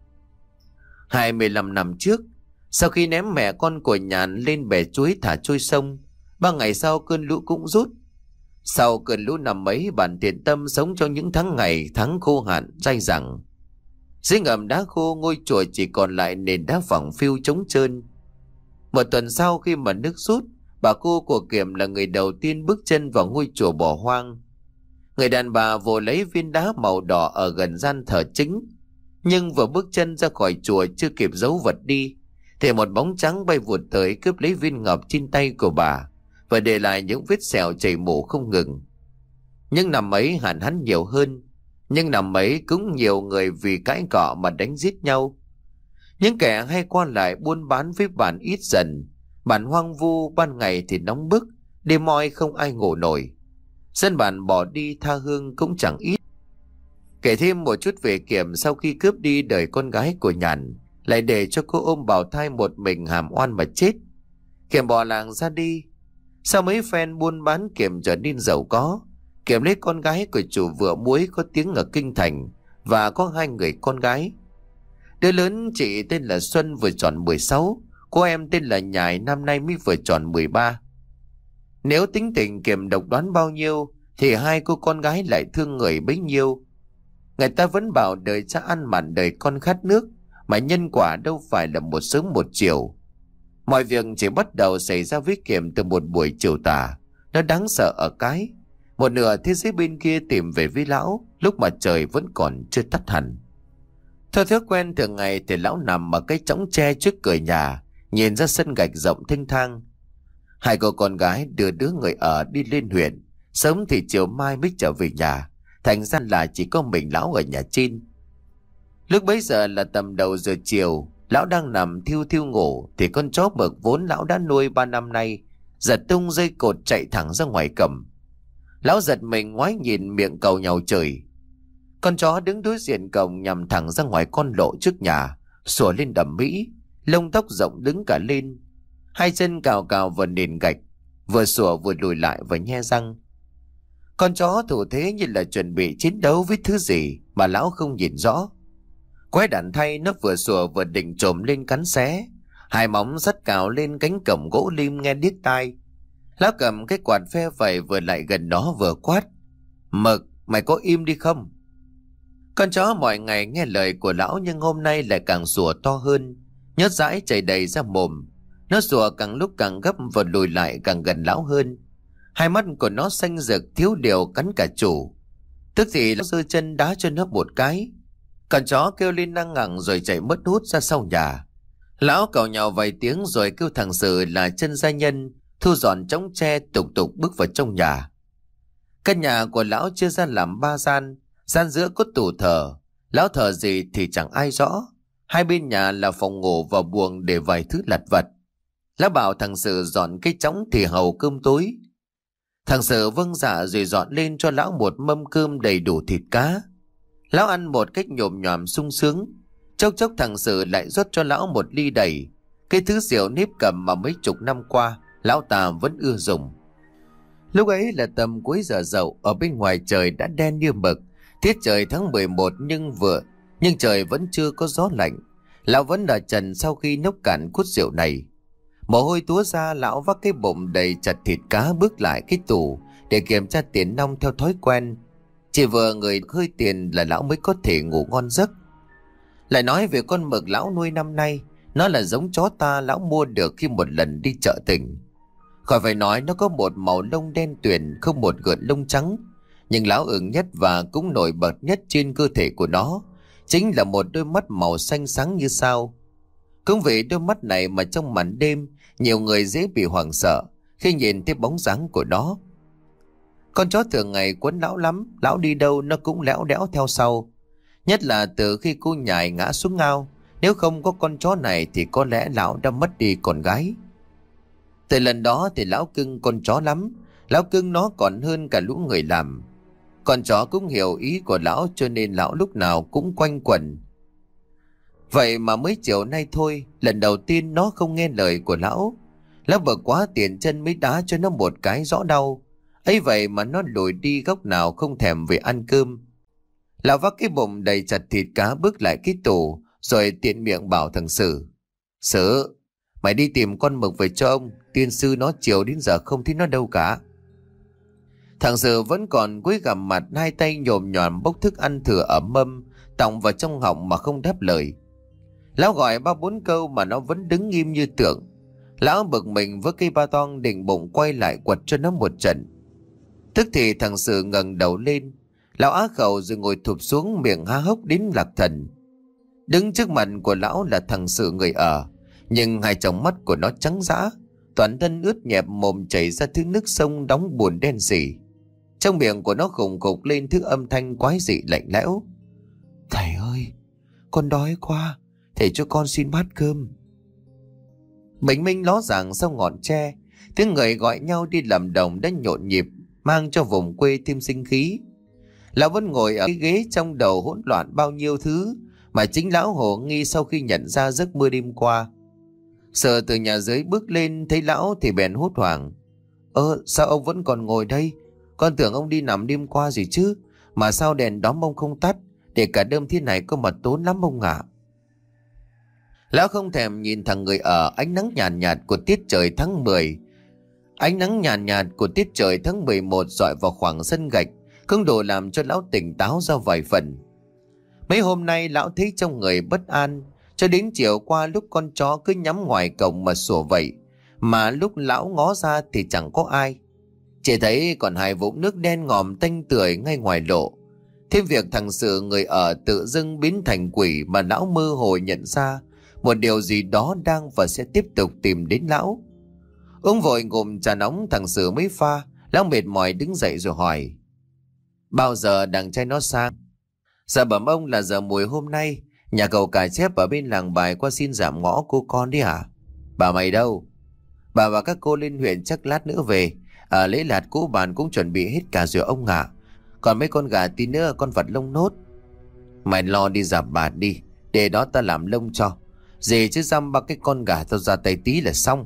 Hai mươi lăm năm trước, sau khi ném mẹ con của Nhàn lên bè chuối thả trôi sông, ba ngày sau cơn lũ cũng rút. Sau cơn lũ năm ấy, bản Thiện Tâm sống trong những tháng ngày tháng khô hạn dai dẳng. Dưới ngầm đá khô, ngôi chùa chỉ còn lại nền đá phẳng phiu trống trơn. Một tuần sau khi mà nước rút, bà cô của Kiểm là người đầu tiên bước chân vào ngôi chùa bỏ hoang. Người đàn bà vồ lấy viên đá màu đỏ ở gần gian thờ chính. Nhưng vừa bước chân ra khỏi chùa chưa kịp giấu vật đi, thì một bóng trắng bay vụt tới cướp lấy viên ngọc trên tay của bà và để lại những vết sẹo chảy mủ không ngừng. Nhưng năm ấy hẳn hắn nhiều hơn. Nhưng năm ấy cũng nhiều người vì cãi cọ mà đánh giết nhau. Những kẻ hay qua lại buôn bán với bản ít dần. Bản hoang vu, ban ngày thì nóng bức, đêm moi không ai ngủ nổi. Dân bản bỏ đi tha hương cũng chẳng ít. Kể thêm một chút về Kiểm sau khi cướp đi đời con gái của Nhàn, lại để cho cô ôm bào thai một mình hàm oan mà chết. Kiểm bỏ làng ra đi. Sau mấy phen buôn bán, Kiểm trở nên giàu có. Kiểm lấy con gái của chủ vựa muối có tiếng ở kinh thành và có hai người con gái. Đứa lớn chị tên là Xuân vừa tròn mười sáu, cô em tên là Nhài năm nay mới vừa tròn mười ba. Nếu tính tình Kiểm độc đoán bao nhiêu thì hai cô con gái lại thương người bấy nhiêu. Người ta vẫn bảo đời cha ăn mặn đời con khát nước, mà nhân quả đâu phải là một sớm một chiều. Mọi việc chỉ bắt đầu xảy ra với Kiểm từ một buổi chiều tà. Nó đáng sợ ở cái một nửa thế giới bên kia tìm về với lão lúc mà trời vẫn còn chưa tắt hẳn. Theo thói quen thường ngày thì lão nằm ở cái chõng tre trước cửa nhà, nhìn ra sân gạch rộng thênh thang. Hai cô con gái đưa đứa người ở đi lên huyện, sớm thì chiều mai mới trở về nhà. Thành ra là chỉ có mình lão ở nhà trên. Lúc bấy giờ là tầm đầu giờ chiều, lão đang nằm thiêu thiêu ngủ thì con chó mực vốn lão đã nuôi ba năm nay giật tung dây cột chạy thẳng ra ngoài cổng. Lão giật mình ngoái nhìn, miệng cầu nhàu trời. Con chó đứng đối diện cổng nhằm thẳng ra ngoài con lộ trước nhà, sủa lên đầm mỹ, lông tóc rộng đứng cả lên, hai chân cào cào vào nền gạch, vừa sủa vừa lùi lại và nhe răng. Con chó thủ thế như là chuẩn bị chiến đấu với thứ gì mà lão không nhìn rõ. Quái đản thay, nó vừa sủa vừa định trồm lên cắn xé, hai móng sắt cào lên cánh cổng gỗ lim nghe điếc tai. Lão cầm cái quạt phe phẩy vừa lại gần nó vừa quát: "Mực, mày có im đi không?" Con chó mọi ngày nghe lời của lão nhưng hôm nay lại càng sủa to hơn, nhớt dãi chảy đầy ra mồm. Nó sủa càng lúc càng gấp và lùi lại càng gần lão hơn. Hai mắt của nó xanh rực thiếu điều cắn cả chủ. Tức thì lão giơ chân đá cho nó một cái. Con chó kêu lên năng ngẳng rồi chạy mất hút ra sau nhà. Lão càu nhàu vài tiếng rồi kêu thằng Sự là chân gia nhân thu dọn chõng tre tục tục bước vào trong nhà. Căn nhà của lão chia ra làm ba gian. Gian giữa có tủ thờ, lão thờ gì thì chẳng ai rõ. Hai bên nhà là phòng ngủ và buồng để vài thứ lặt vặt. Lão bảo thằng Sự dọn cái chõng thì hầu cơm tối. Thằng Sự vâng dạ rồi dọn lên cho lão một mâm cơm đầy đủ thịt cá. Lão ăn một cách nhồm nhòm sung sướng. Chốc chốc thằng Sự lại rót cho lão một ly đầy, cái thứ rượu nếp cầm mà mấy chục năm qua lão ta vẫn ưa dùng. Lúc ấy là tầm cuối giờ dậu, ở bên ngoài trời đã đen như mực. Tiết trời tháng mười một nhưng vừa nhưng trời vẫn chưa có gió lạnh. Lão vẫn ở trần sau khi nốc cạn cút rượu này. Mồ hôi túa ra, lão vác cái bụng đầy chặt thịt cá bước lại cái tủ để kiểm tra tiền nong theo thói quen. Chỉ vừa người hơi tiền là lão mới có thể ngủ ngon giấc. Lại nói về con mực lão nuôi năm nay, nó là giống chó ta lão mua được khi một lần đi chợ tỉnh. Khỏi phải nói nó có một màu lông đen tuyền, không một gợn lông trắng. Nhưng lão ưng nhất và cũng nổi bật nhất trên cơ thể của nó chính là một đôi mắt màu xanh sáng như sao. Cũng vì đôi mắt này mà trong màn đêm nhiều người dễ bị hoảng sợ khi nhìn thấy bóng dáng của nó. Con chó thường ngày quấn lão lắm, lão đi đâu nó cũng léo đẽo theo sau. Nhất là từ khi cô nhài ngã xuống ao, nếu không có con chó này thì có lẽ lão đã mất đi con gái. Từ lần đó thì lão cưng con chó lắm, lão cưng nó còn hơn cả lũ người làm. Con chó cũng hiểu ý của lão cho nên lão lúc nào cũng quanh quẩn. Vậy mà mới chiều nay thôi, lần đầu tiên nó không nghe lời của lão. Lão bực quá tiền chân mới đá cho nó một cái rõ đau. Ấy vậy mà nó lùi đi góc nào không thèm về ăn cơm. Lão vác cái bụng đầy chặt thịt cá bước lại cái tủ rồi tiện miệng bảo thằng Sử: Sử, mày đi tìm con mực về cho ông. Tiên sư nó chiều đến giờ không thấy nó đâu cả. Thằng Sử vẫn còn cúi gằm mặt, hai tay nhồm nhòm bốc thức ăn thừa ở mâm tòng vào trong họng mà không đáp lời. Lão gọi ba bốn câu mà nó vẫn đứng im như tượng. Lão bực mình với cây ba toang định bụng quay lại quật cho nó một trận. Tức thì thằng Sử ngẩng đầu lên. Lão á khẩu rồi ngồi thụp xuống, miệng há hốc đến lạc thần. Đứng trước mặt của lão là thằng Sử người ở, nhưng hai tròng mắt của nó trắng dã, toàn thân ướt nhẹp, mồm chảy ra thứ nước sông đóng buồn đen sì. Trong miệng của nó khùng khục lên thứ âm thanh quái dị lạnh lẽo: Thầy ơi, con đói quá, thầy cho con xin bát cơm. Bình minh ló dạng sau ngọn tre, tiếng người gọi nhau đi làm đồng đã nhộn nhịp, mang cho vùng quê thêm sinh khí. Lão vẫn ngồi ở cái ghế, trong đầu hỗn loạn bao nhiêu thứ mà chính lão hồ nghi sau khi nhận ra giấc mơ đêm qua. Sợ từ nhà dưới bước lên thấy lão thì bèn hốt hoảng: Ơ, sao ông vẫn còn ngồi đây? Con tưởng ông đi nằm đêm qua gì chứ. Mà sao đèn đóm ông không tắt? Để cả đêm thế này có mà tốn lắm ông ạ. Lão không thèm nhìn thằng người ở. Ánh nắng nhàn nhạt, nhạt của tiết trời tháng mười Ánh nắng nhàn nhạt, nhạt của tiết trời tháng mười một rọi vào khoảng sân gạch, không đủ làm cho lão tỉnh táo ra vài phần. Mấy hôm nay lão thấy trong người bất an, cho đến chiều qua lúc con chó cứ nhắm ngoài cổng mà sủa vậy, mà lúc lão ngó ra thì chẳng có ai. Chỉ thấy còn hai vũng nước đen ngòm tanh tưởi ngay ngoài lộ. Thêm việc thằng Sự người ở tự dưng biến thành quỷ mà lão mơ hồ nhận ra một điều gì đó đang và sẽ tiếp tục tìm đến lão. Uống vội ngụm trà nóng thằng Sự mới pha, lão mệt mỏi đứng dậy rồi hỏi: Bao giờ đằng trai nó sang? Dạ bẩm ông là giờ mùi hôm nay. Nhà cậu cà chép ở bên làng bài qua xin giảm ngõ cô con đi hả? Bà mày đâu? Bà và các cô lên huyện chắc lát nữa về. À, lễ lạt cũ bàn cũng chuẩn bị hết cả rồi ông ạ. Còn mấy con gà tí nữa con vật lông nốt. Mày lo đi dạp bạt đi, để đó ta làm lông cho. Gì chứ dăm ba cái con gà tao ra tay tí là xong.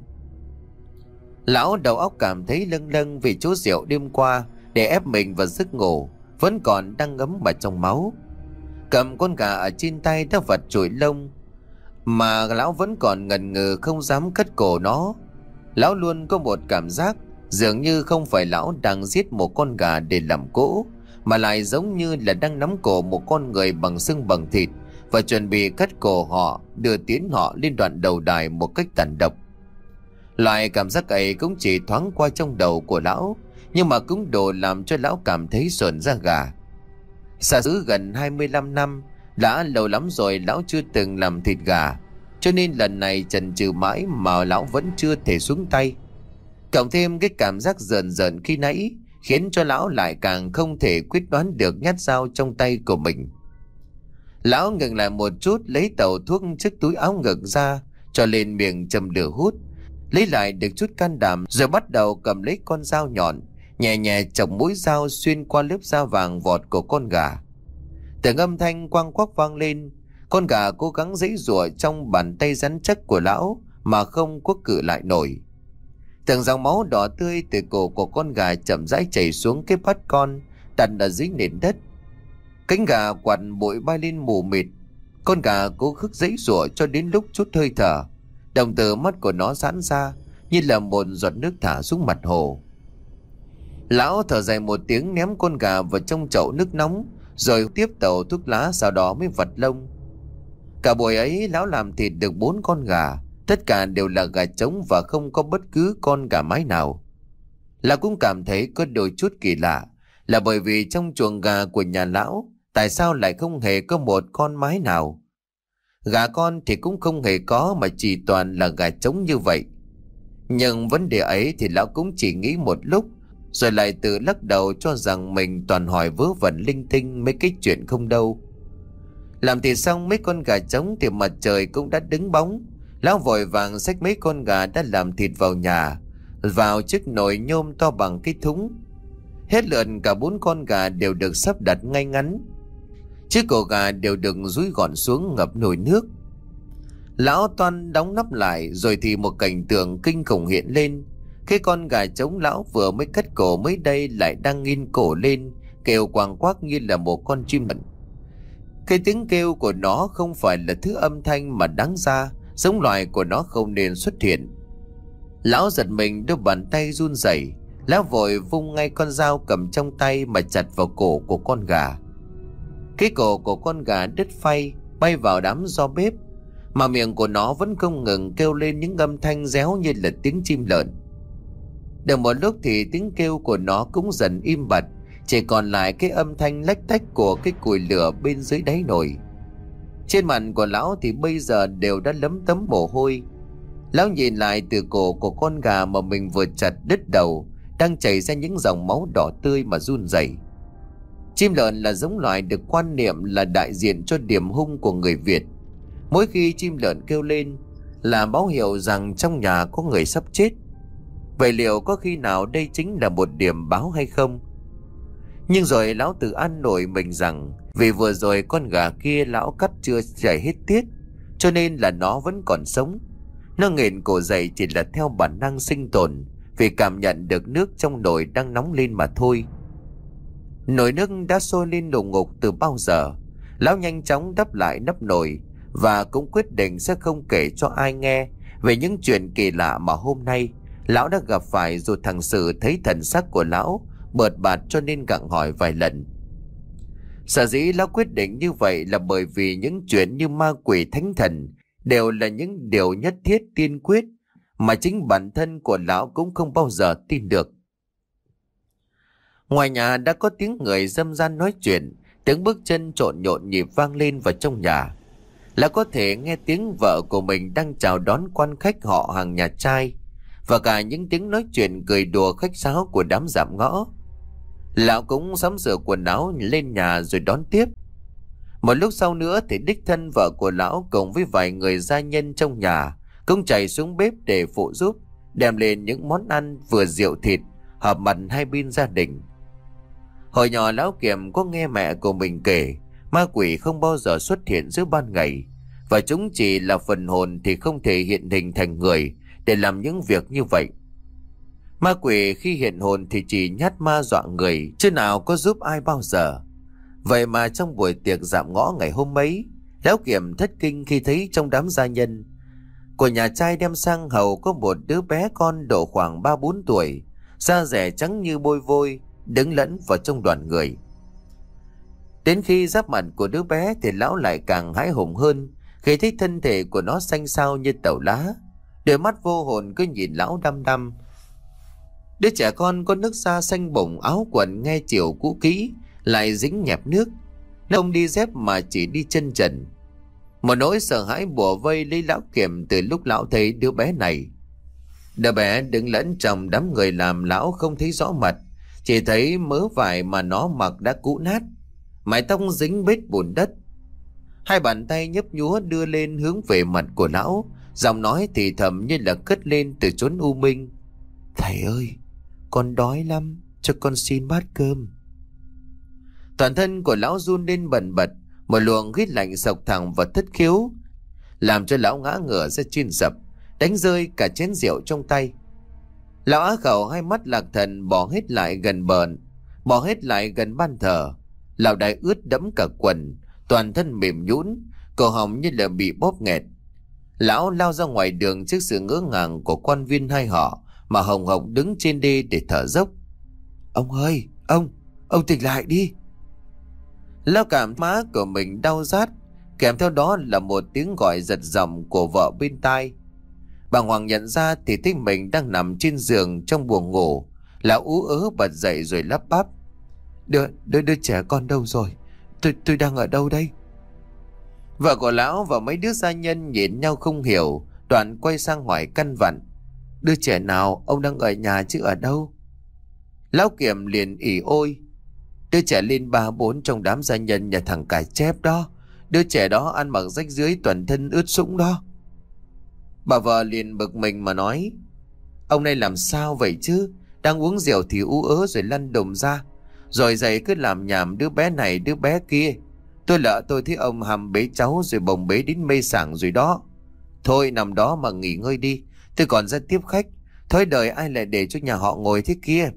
Lão đầu óc cảm thấy lâng lâng vì chỗ rượu đêm qua để ép mình vào giấc ngủ vẫn còn đang ngấm vào trong máu. Cầm con gà ở trên tay đã vật chùi lông, mà lão vẫn còn ngần ngừ không dám cất cổ nó. Lão luôn có một cảm giác dường như không phải lão đang giết một con gà để làm cỗ, mà lại giống như là đang nắm cổ một con người bằng xương bằng thịt và chuẩn bị cắt cổ họ, đưa tiến họ lên đoạn đầu đài một cách tàn độc. Loại cảm giác ấy cũng chỉ thoáng qua trong đầu của lão, nhưng mà cũng đủ làm cho lão cảm thấy sởn da gà. Xa xứ gần hai mươi lăm năm, đã lâu lắm rồi lão chưa từng làm thịt gà, cho nên lần này chần chừ mãi mà lão vẫn chưa thể xuống tay. Cộng thêm cái cảm giác rờn rợn khi nãy khiến cho lão lại càng không thể quyết đoán được nhát dao trong tay của mình. Lão ngừng lại một chút, lấy tàu thuốc trước túi áo ngực ra, cho lên miệng châm lửa hút, lấy lại được chút can đảm, rồi bắt đầu cầm lấy con dao nhọn, nhẹ nhẹ chọc mũi dao xuyên qua lớp da vàng vọt của con gà. Từng âm thanh quang quắc vang lên, con gà cố gắng giãy giụa trong bàn tay rắn chắc của lão mà không có cự lại nổi. Từng dòng máu đỏ tươi từ cổ của con gà chậm rãi chảy xuống cái bát con đặt ở dưới nền đất. Cánh gà quạt bụi bay lên mù mịt. Con gà cố khức giãy giụa cho đến lúc chút hơi thở, đồng tử mắt của nó giãn ra như là một giọt nước thả xuống mặt hồ. Lão thở dài một tiếng, ném con gà vào trong chậu nước nóng, rồi tiếp tàu thuốc lá, sau đó mới vặt lông. Cả buổi ấy lão làm thịt được bốn con gà, tất cả đều là gà trống và không có bất cứ con gà mái nào. Lão cũng cảm thấy có đôi chút kỳ lạ, là bởi vì trong chuồng gà của nhà lão tại sao lại không hề có một con mái nào. Gà con thì cũng không hề có, mà chỉ toàn là gà trống như vậy. Nhưng vấn đề ấy thì lão cũng chỉ nghĩ một lúc, rồi lại tự lắc đầu cho rằng mình toàn hỏi vớ vẩn linh tinh mấy cái chuyện không đâu. Làm thì xong mấy con gà trống thì mặt trời cũng đã đứng bóng. Lão vội vàng xách mấy con gà đã làm thịt vào nhà, vào chiếc nồi nhôm to bằng cái thúng. Hết lượt cả bốn con gà đều được sắp đặt ngay ngắn, chiếc cổ gà đều được dúi gọn xuống ngập nồi nước. Lão toan đóng nắp lại, rồi thì một cảnh tượng kinh khủng hiện lên. Cái con gà trống lão vừa mới cắt cổ mới đây lại đang nghiêng cổ lên, kêu quàng quác như là một con chim mận. Cái tiếng kêu của nó không phải là thứ âm thanh mà đáng ra giống loài của nó không nên xuất hiện. Lão giật mình, đôi bàn tay run rẩy. Lão vội vung ngay con dao cầm trong tay mà chặt vào cổ của con gà. Cái cổ của con gà đứt phay, bay vào đám gió bếp, mà miệng của nó vẫn không ngừng kêu lên những âm thanh réo như là tiếng chim lợn. Được một lúc thì tiếng kêu của nó cũng dần im bặt, chỉ còn lại cái âm thanh lách tách của cái củi lửa bên dưới đáy nồi. Trên mặt của lão thì bây giờ đều đã lấm tấm mồ hôi. Lão nhìn lại từ cổ của con gà mà mình vừa chặt đứt đầu, đang chảy ra những dòng máu đỏ tươi mà run rẩy. Chim lợn là giống loài được quan niệm là đại diện cho điểm hung của người Việt. Mỗi khi chim lợn kêu lên là báo hiệu rằng trong nhà có người sắp chết. Vậy liệu có khi nào đây chính là một điểm báo hay không? Nhưng rồi lão tự an ủi mình rằng vì vừa rồi con gà kia lão cắt chưa chảy hết tiết, cho nên là nó vẫn còn sống. Nó nghển cổ dậy chỉ là theo bản năng sinh tồn, vì cảm nhận được nước trong nồi đang nóng lên mà thôi. Nồi nước đã sôi lên đùng ngục từ bao giờ. Lão nhanh chóng đắp lại nắp nồi, và cũng quyết định sẽ không kể cho ai nghe về những chuyện kỳ lạ mà hôm nay lão đã gặp phải, dù thằng Sự thấy thần sắc của lão bợt bạt cho nên gặng hỏi vài lần. Sở dĩ lão quyết định như vậy là bởi vì những chuyện như ma quỷ thánh thần đều là những điều nhất thiết tiên quyết mà chính bản thân của lão cũng không bao giờ tin được. Ngoài nhà đã có tiếng người râm ran nói chuyện, tiếng bước chân trộn nhộn nhịp vang lên vào trong nhà. Lão có thể nghe tiếng vợ của mình đang chào đón quan khách họ hàng nhà trai, và cả những tiếng nói chuyện cười đùa khách sáo của đám dạm ngõ. Lão cũng sắm sửa quần áo lên nhà rồi đón tiếp. Một lúc sau nữa thì đích thân vợ của lão cùng với vài người gia nhân trong nhà cũng chạy xuống bếp để phụ giúp, đem lên những món ăn vừa rượu thịt, hợp mặt hai bên gia đình. Hồi nhỏ lão Kiểm có nghe mẹ của mình kể ma quỷ không bao giờ xuất hiện giữa ban ngày, và chúng chỉ là phần hồn thì không thể hiện hình thành người để làm những việc như vậy. Ma quỷ khi hiện hồn thì chỉ nhát ma dọa người, chứ nào có giúp ai bao giờ. Vậy mà trong buổi tiệc dạm ngõ ngày hôm ấy, lão Kiểm thất kinh khi thấy trong đám gia nhân của nhà trai đem sang hầu có một đứa bé con độ khoảng ba bốn tuổi, da rẻ trắng như bôi vôi, đứng lẫn vào trong đoàn người. Đến khi giáp mặt của đứa bé thì lão lại càng hãi hùng hơn khi thấy thân thể của nó xanh xao như tàu lá. Đôi mắt vô hồn cứ nhìn lão đăm đăm. Đứa trẻ con có nước da xanh bổng, áo quần nghe chiều cũ kỹ, lại dính nhẹp nước. Nó không đi dép mà chỉ đi chân trần. Một nỗi sợ hãi bủa vây lấy lão Kiểm từ lúc lão thấy đứa bé này. Đứa bé đứng lẫn trong đám người làm lão không thấy rõ mặt, chỉ thấy mớ vải mà nó mặc đã cũ nát, mái tóc dính bết bùn đất. Hai bàn tay nhấp nhúa đưa lên hướng về mặt của lão, giọng nói thì thầm như là cất lên từ chốn u minh: "Thầy ơi, con đói lắm, cho con xin bát cơm." Toàn thân của lão run lên bần bật, một luồng khí lạnh sộc thẳng vào thất khiếu, làm cho lão ngã ngửa ra trên sập, đánh rơi cả chén rượu trong tay. Lão á khẩu hai mắt lạc thần bỏ hết lại gần bờn, bỏ hết lại gần ban thờ. Lão đại ướt đẫm cả quần, toàn thân mềm nhũn, cổ họng như là bị bóp nghẹt. Lão lao ra ngoài đường trước sự ngỡ ngàng của quan viên hai họ mà hồng hộc đứng trên đê để thở dốc. "Ông ơi, ông, ông tỉnh lại đi." Lão cảm má của mình đau rát, kèm theo đó là một tiếng gọi giật giọng của vợ bên tai. Bà Hoàng nhận ra thì thấy mình đang nằm trên giường trong buồng ngủ. Lão ú ớ bật dậy rồi lắp bắp: Đứa, đứa, đứa trẻ con đâu rồi? Tôi, tôi đang ở đâu đây?" Vợ của lão và mấy đứa gia nhân nhìn nhau không hiểu, đoạn quay sang hỏi căn vặn: "Đứa trẻ nào? Ông đang ở nhà chứ ở đâu?" Lão Kiểm liền ỉ ôi: "Đứa trẻ lên ba bốn trong đám gia nhân nhà thằng Cải Chép đó. Đứa trẻ đó ăn mặc rách rưới, toàn thân ướt sũng đó." Bà vợ liền bực mình mà nói: "Ông này làm sao vậy chứ? Đang uống rượu thì ú ớ rồi lăn đùng ra, rồi dậy cứ làm nhảm đứa bé này đứa bé kia. Tôi lỡ tôi thấy ông hầm bế cháu rồi bồng bế đến mê sảng rồi đó. Thôi nằm đó mà nghỉ ngơi đi, tôi còn ra tiếp khách. Thôi đời ai lại để cho nhà họ ngồi thế kia."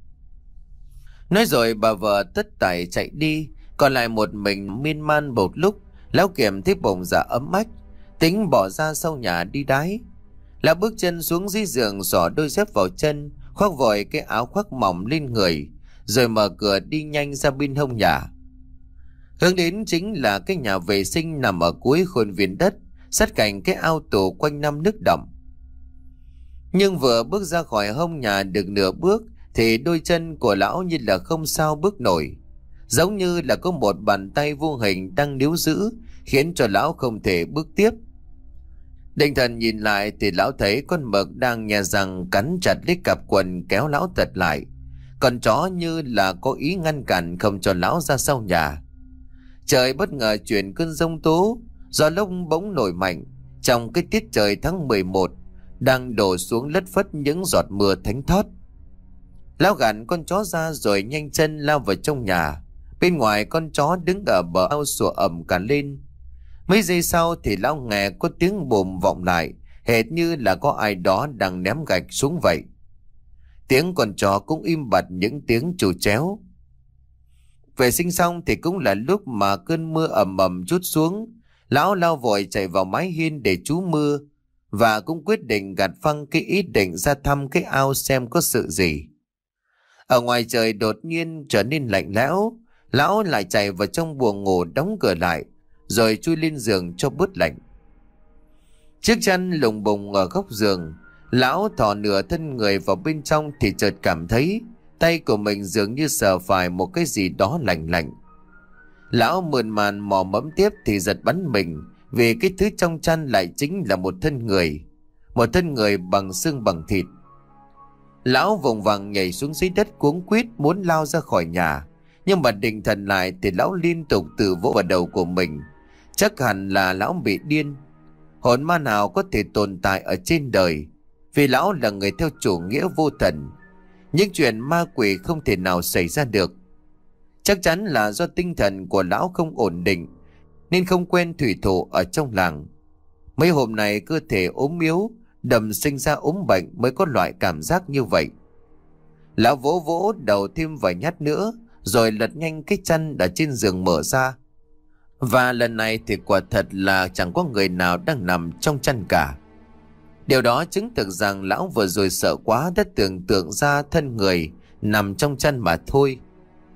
Nói rồi bà vợ tất tải chạy đi, còn lại một mình miên man một lúc. Lão Kiểm thấy bụng dạ ấm ách, tính bỏ ra sau nhà đi đái. Lão bước chân xuống dưới giường, xỏ đôi dép vào chân, khoác vội cái áo khoác mỏng lên người, rồi mở cửa đi nhanh ra bên hông nhà. Hướng đến chính là cái nhà vệ sinh nằm ở cuối khuôn viên đất, sát cạnh cái ao tù quanh năm nước đọng. Nhưng vừa bước ra khỏi hông nhà được nửa bước thì đôi chân của lão như là không sao bước nổi, giống như là có một bàn tay vô hình đang níu giữ, khiến cho lão không thể bước tiếp. Định thần nhìn lại thì lão thấy con mực đang nhè răng cắn chặt lấy cặp quần kéo lão tật lại. Con chó như là có ý ngăn cản không cho lão ra sau nhà. Trời bất ngờ chuyển cơn giông tố, gió lốc bỗng nổi mạnh. Trong cái tiết trời tháng mười một đang đổ xuống lất phất những giọt mưa thánh thót. Lão gạt con chó ra rồi nhanh chân lao vào trong nhà. Bên ngoài con chó đứng ở bờ ao sủa ầm cả lên. Mấy giây sau thì lão nghe có tiếng bùm vọng lại, hệt như là có ai đó đang ném gạch xuống vậy. Tiếng con chó cũng im bặt những tiếng trù chéo. Vệ sinh xong thì cũng là lúc mà cơn mưa ầm ầm trút xuống. Lão lao vội chạy vào mái hiên để trú mưa, và cũng quyết định gạt phăng cái ý định ra thăm cái ao xem có sự gì. Ở ngoài trời đột nhiên trở nên lạnh lẽo. Lão lại chạy vào trong buồng ngủ đóng cửa lại, rồi chui lên giường cho bớt lạnh. Chiếc chăn lùng bùng ở góc giường, lão thò nửa thân người vào bên trong thì chợt cảm thấy tay của mình dường như sờ phải một cái gì đó lạnh lạnh. Lão mượn màn mò mẫm tiếp thì giật bắn mình, vì cái thứ trong chăn lại chính là một thân người, một thân người bằng xương bằng thịt. Lão vùng vằng nhảy xuống dưới đất cuống quýt muốn lao ra khỏi nhà, nhưng mà định thần lại thì lão liên tục tự vỗ vào đầu của mình. Chắc hẳn là lão bị điên. Hồn ma nào có thể tồn tại ở trên đời, vì lão là người theo chủ nghĩa vô thần. Những chuyện ma quỷ không thể nào xảy ra được. Chắc chắn là do tinh thần của lão không ổn định, nên không quen thủy thủ ở trong làng. Mấy hôm nay cơ thể ốm yếu, đầm sinh ra ốm bệnh mới có loại cảm giác như vậy. Lão vỗ vỗ đầu thêm vài nhát nữa, rồi lật nhanh cái chăn ở trên giường mở ra. Và lần này thì quả thật là chẳng có người nào đang nằm trong chăn cả. Điều đó chứng thực rằng lão vừa rồi sợ quá đã tưởng tượng ra thân người nằm trong chăn mà thôi.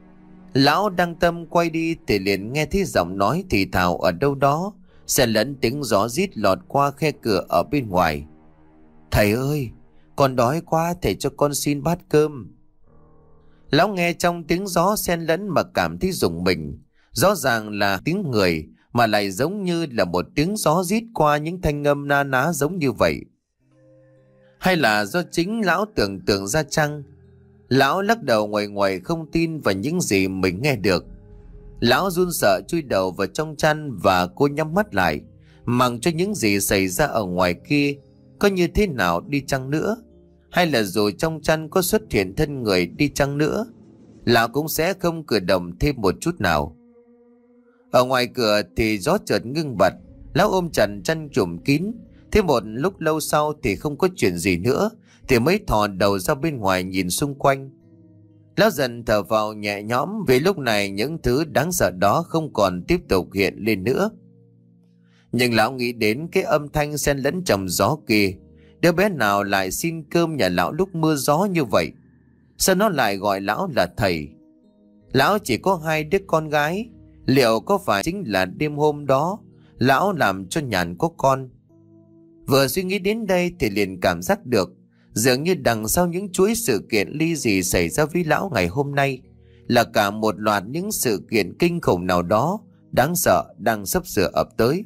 Lão đang tâm quay đi thì liền nghe thấy giọng nói thì thào ở đâu đó, xen lẫn tiếng gió rít lọt qua khe cửa ở bên ngoài. Thầy ơi, con đói quá, thầy cho con xin bát cơm. Lão nghe trong tiếng gió xen lẫn mà cảm thấy rùng mình. Rõ ràng là tiếng người mà lại giống như là một tiếng gió rít qua những thanh âm na ná giống như vậy. Hay là do chính lão tưởng tượng ra chăng? Lão lắc đầu ngoài ngoài không tin vào những gì mình nghe được. Lão run sợ chui đầu vào trong chăn và cô nhắm mắt lại, mặc cho những gì xảy ra ở ngoài kia có như thế nào đi chăng nữa, hay là dù trong chăn có xuất hiện thân người đi chăng nữa, lão cũng sẽ không cử động thêm một chút nào. Ở ngoài cửa thì gió chợt ngưng bặt. Lão ôm chặt chăn trùm kín. Thế một lúc lâu sau thì không có chuyện gì nữa, thì mới thò đầu ra bên ngoài nhìn xung quanh. Lão dần thở vào nhẹ nhõm, vì lúc này những thứ đáng sợ đó không còn tiếp tục hiện lên nữa. Nhưng lão nghĩ đến cái âm thanh xen lẫn trong gió kia. Đứa bé nào lại xin cơm nhà lão lúc mưa gió như vậy? Sao nó lại gọi lão là thầy? Lão chỉ có hai đứa con gái. Liệu có phải chính là đêm hôm đó lão làm cho Nhàn có con? Vừa suy nghĩ đến đây thì liền cảm giác được, dường như đằng sau những chuỗi sự kiện ly dị xảy ra với lão ngày hôm nay là cả một loạt những sự kiện kinh khủng nào đó đáng sợ đang sắp sửa ập tới.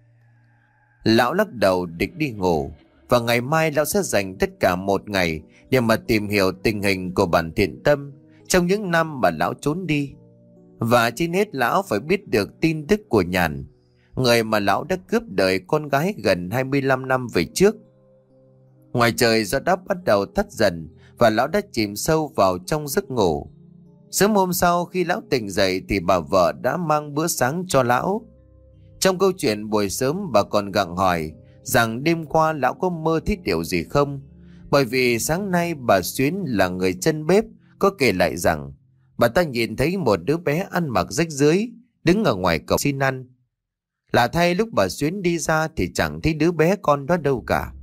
Lão lắc đầu định đi ngủ, và ngày mai lão sẽ dành tất cả một ngày để mà tìm hiểu tình hình của bản thiện tâm trong những năm mà lão trốn đi. Và trên hết lão phải biết được tin tức của Nhàn, người mà lão đã cướp đời con gái gần hai mươi lăm năm về trước. Ngoài trời gió đã bắt đầu thắt dần và lão đã chìm sâu vào trong giấc ngủ. Sớm hôm sau khi lão tỉnh dậy thì bà vợ đã mang bữa sáng cho lão. Trong câu chuyện buổi sớm, bà còn gặng hỏi rằng đêm qua lão có mơ thấy điều gì không, bởi vì sáng nay bà Xuyến là người chân bếp có kể lại rằng bà ta nhìn thấy một đứa bé ăn mặc rách rưới đứng ở ngoài cổng xin ăn. Lạ thay, lúc bà Xuyến đi ra thì chẳng thấy đứa bé con đó đâu cả.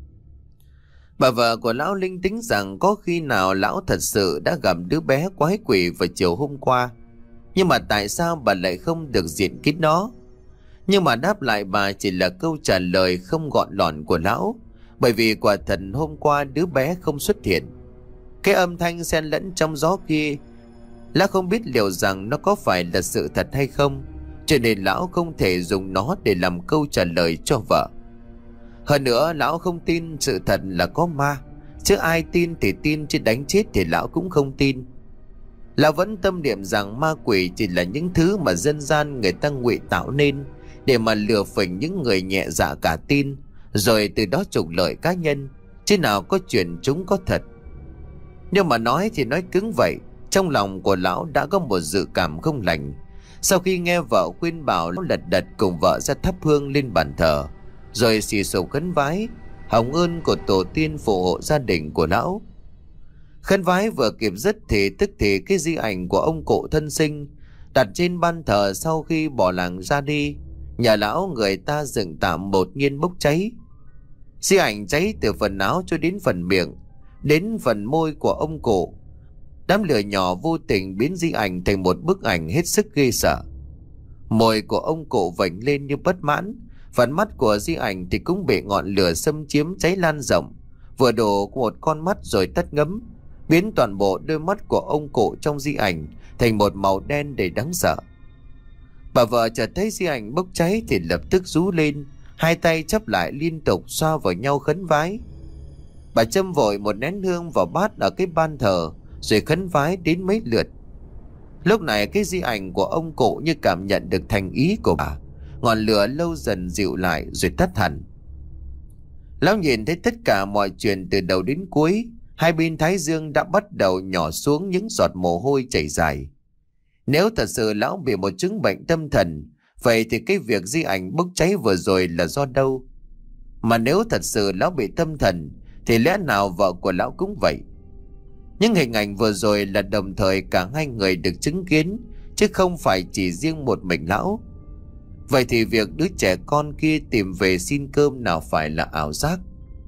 Bà vợ của lão linh tính rằng có khi nào lão thật sự đã gặp đứa bé quái quỷ vào chiều hôm qua, nhưng mà tại sao bà lại không được diện kiến nó? Nhưng mà đáp lại bà chỉ là câu trả lời không gọn lọn của lão, bởi vì quả thật hôm qua đứa bé không xuất hiện. Cái âm thanh xen lẫn trong gió kia, lão không biết liệu rằng nó có phải là sự thật hay không, cho nên lão không thể dùng nó để làm câu trả lời cho vợ. Hơn nữa, lão không tin sự thật là có ma, chứ ai tin thì tin, chứ đánh chết thì lão cũng không tin. Lão vẫn tâm niệm rằng ma quỷ chỉ là những thứ mà dân gian người ta ngụy tạo nên để mà lừa phỉnh những người nhẹ dạ cả tin, rồi từ đó trục lợi cá nhân, chứ nào có chuyện chúng có thật. Nhưng mà nói thì nói cứng vậy, trong lòng của lão đã có một dự cảm không lành. Sau khi nghe vợ khuyên bảo, lão lật đật cùng vợ ra thắp hương lên bàn thờ, rồi xì xục khấn vái hồng ơn của tổ tiên phù hộ gia đình của lão. Khấn vái vừa kịp dứt thì tức thì cái di ảnh của ông cụ thân sinh đặt trên ban thờ sau khi bỏ làng ra đi, nhà lão người ta dựng tạm một nhiên bốc cháy. Di ảnh cháy từ phần áo cho đến phần miệng, đến phần môi của ông cụ. Đám lửa nhỏ vô tình biến di ảnh thành một bức ảnh hết sức ghê sợ. Môi của ông cụ vểnh lên như bất mãn, phần mắt của di ảnh thì cũng bị ngọn lửa xâm chiếm cháy lan rộng, vừa đổ một con mắt rồi tắt ngấm, biến toàn bộ đôi mắt của ông cụ trong di ảnh thành một màu đen đầy đáng sợ. Bà vợ chợt thấy di ảnh bốc cháy thì lập tức rú lên, hai tay chắp lại liên tục xoa vào nhau khấn vái. Bà châm vội một nén hương vào bát ở cái ban thờ, rồi khấn vái đến mấy lượt. Lúc này cái di ảnh của ông cụ như cảm nhận được thành ý của bà, ngọn lửa lâu dần dịu lại rồi tắt hẳn. Lão nhìn thấy tất cả mọi chuyện từ đầu đến cuối, hai bên thái dương đã bắt đầu nhỏ xuống những giọt mồ hôi chảy dài. Nếu thật sự lão bị một chứng bệnh tâm thần, vậy thì cái việc di ảnh bốc cháy vừa rồi là do đâu? Mà nếu thật sự lão bị tâm thần, thì lẽ nào vợ của lão cũng vậy? Những hình ảnh vừa rồi là đồng thời cả hai người được chứng kiến, chứ không phải chỉ riêng một mình lão. Vậy thì việc đứa trẻ con kia tìm về xin cơm nào phải là ảo giác?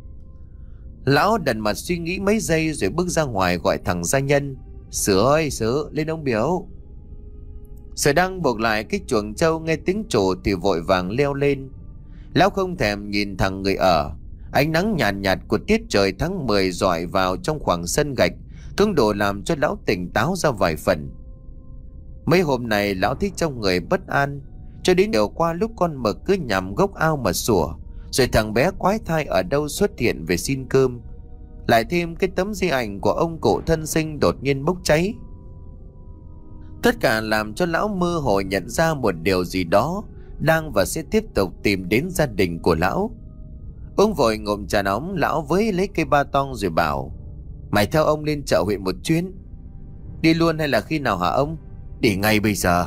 Lão đần mặt suy nghĩ mấy giây rồi bước ra ngoài gọi thằng gia nhân: "Sữa ơi, Sữa, lên ông biểu." Sở đang buộc lại cái chuồng trâu nghe tiếng trổ thì vội vàng leo lên. Lão không thèm nhìn thằng người ở. Ánh nắng nhàn nhạt, nhạt của tiết trời tháng mười rọi vào trong khoảng sân gạch, cường độ làm cho lão tỉnh táo ra vài phần. Mấy hôm này lão thích trong người bất an, cho đến điều qua lúc con mực cứ nhằm gốc ao mà sủa, rồi thằng bé quái thai ở đâu xuất hiện về xin cơm. Lại thêm cái tấm di ảnh của ông cụ thân sinh đột nhiên bốc cháy. Tất cả làm cho lão mơ hồ nhận ra một điều gì đó đang và sẽ tiếp tục tìm đến gia đình của lão. Uống vội ngụm trà nóng, lão với lấy cây ba tong rồi bảo: Mày theo ông lên chợ huyện một chuyến. Đi luôn hay là khi nào hả ông? Đi ngay bây giờ.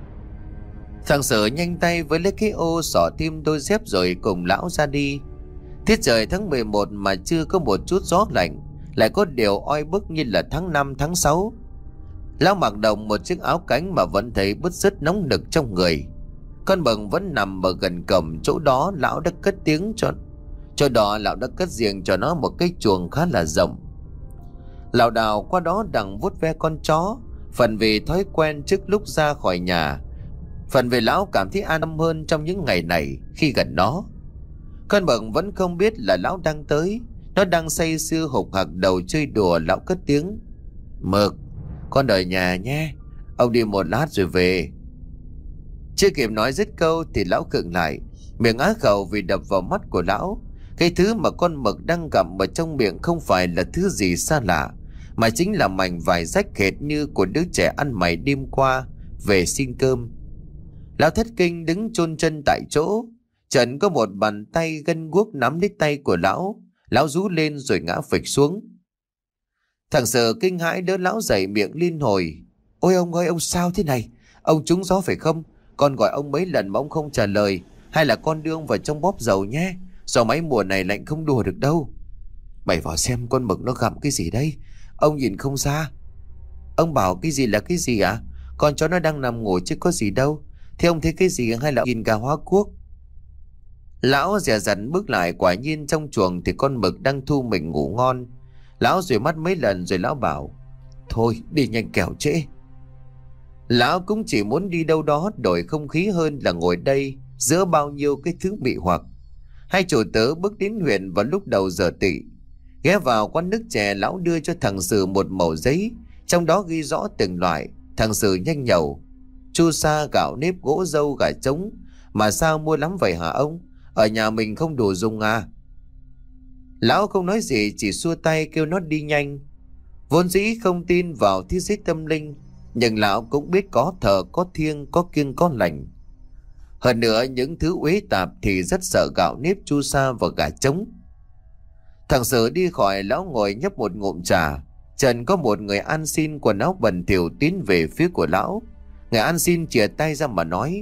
Thằng Sở nhanh tay với lấy cái ô xỏ thêm đôi dép rồi cùng lão ra đi. Tiết trời tháng mười một mà chưa có một chút gió lạnh, lại có điều oi bức như là tháng năm tháng sáu. Lão mặc đồng một chiếc áo cánh mà vẫn thấy bứt rứt nóng nực trong người. Con mực vẫn nằm ở gần cổng, chỗ đó lão đã cất tiếng cho Chỗ đó lão đã cất riêng cho nó một cái chuồng khá là rộng. Lão đào qua đó đặng vuốt ve con chó, phần vì thói quen trước lúc ra khỏi nhà, phần vì lão cảm thấy an tâm hơn trong những ngày này khi gần nó. Con mực vẫn không biết là lão đang tới, nó đang say sưa hục hặc đầu chơi đùa. Lão cất tiếng: Mực, con ở nhà nhé, ông đi một lát rồi về. Chưa kịp nói dứt câu thì lão khựng lại, miệng á khẩu vì đập vào mắt của lão. Cái thứ mà con mực đang gặm ở trong miệng không phải là thứ gì xa lạ, mà chính là mảnh vải rách hệt như của đứa trẻ ăn mày đêm qua về xin cơm. Lão thất kinh đứng chôn chân tại chỗ. Chợt có một bàn tay gân guốc nắm lấy tay của lão. Lão rú lên rồi ngã phịch xuống. Thằng Sở kinh hãi đỡ lão dậy, miệng liên hồi: Ôi ông ơi, ông sao thế này? Ông trúng gió phải không? Con gọi ông mấy lần mà ông không trả lời. Hay là con đưa ông vào trong bóp dầu nhé, gió máy mùa này lạnh không đùa được đâu. Mày vào xem con mực nó gặm cái gì đây? Ông nhìn không xa. Ông bảo cái gì là cái gì ạ? À? Con chó nó đang nằm ngủ chứ có gì đâu. Thế ông thấy cái gì hay là nhìn gà hóa cuốc? Lão dè dặt bước lại, quả nhiên trong chuồng thì con mực đang thu mình ngủ ngon. Lão rủi mắt mấy lần rồi lão bảo: Thôi đi nhanh kẻo trễ. Lão cũng chỉ muốn đi đâu đó đổi không khí hơn là ngồi đây giữa bao nhiêu cái thứ bị hoặc. Hai chủ tớ bước đến huyện vào lúc đầu giờ tỵ. Ghé vào quán nước chè, lão đưa cho thằng Sử một mẩu giấy, trong đó ghi rõ từng loại. Thằng Sử nhanh nhẩu: Chu sa, gạo nếp, gỗ dâu, gà trống. Mà sao mua lắm vậy hả ông? Ở nhà mình không đủ dùng à? Lão không nói gì, chỉ xua tay kêu nó đi nhanh. Vốn dĩ không tin vào thiết giết tâm linh, nhưng lão cũng biết có thờ có thiêng, có kiêng có lành. Hơn nữa những thứ uế tạp thì rất sợ gạo nếp, chu sa và gà trống. Thằng Sử đi khỏi, lão ngồi nhấp một ngụm trà. Trần có một người ăn xin quần áo bẩn thỉu tiến về phía của lão. Người ăn xin chìa tay ra mà nói: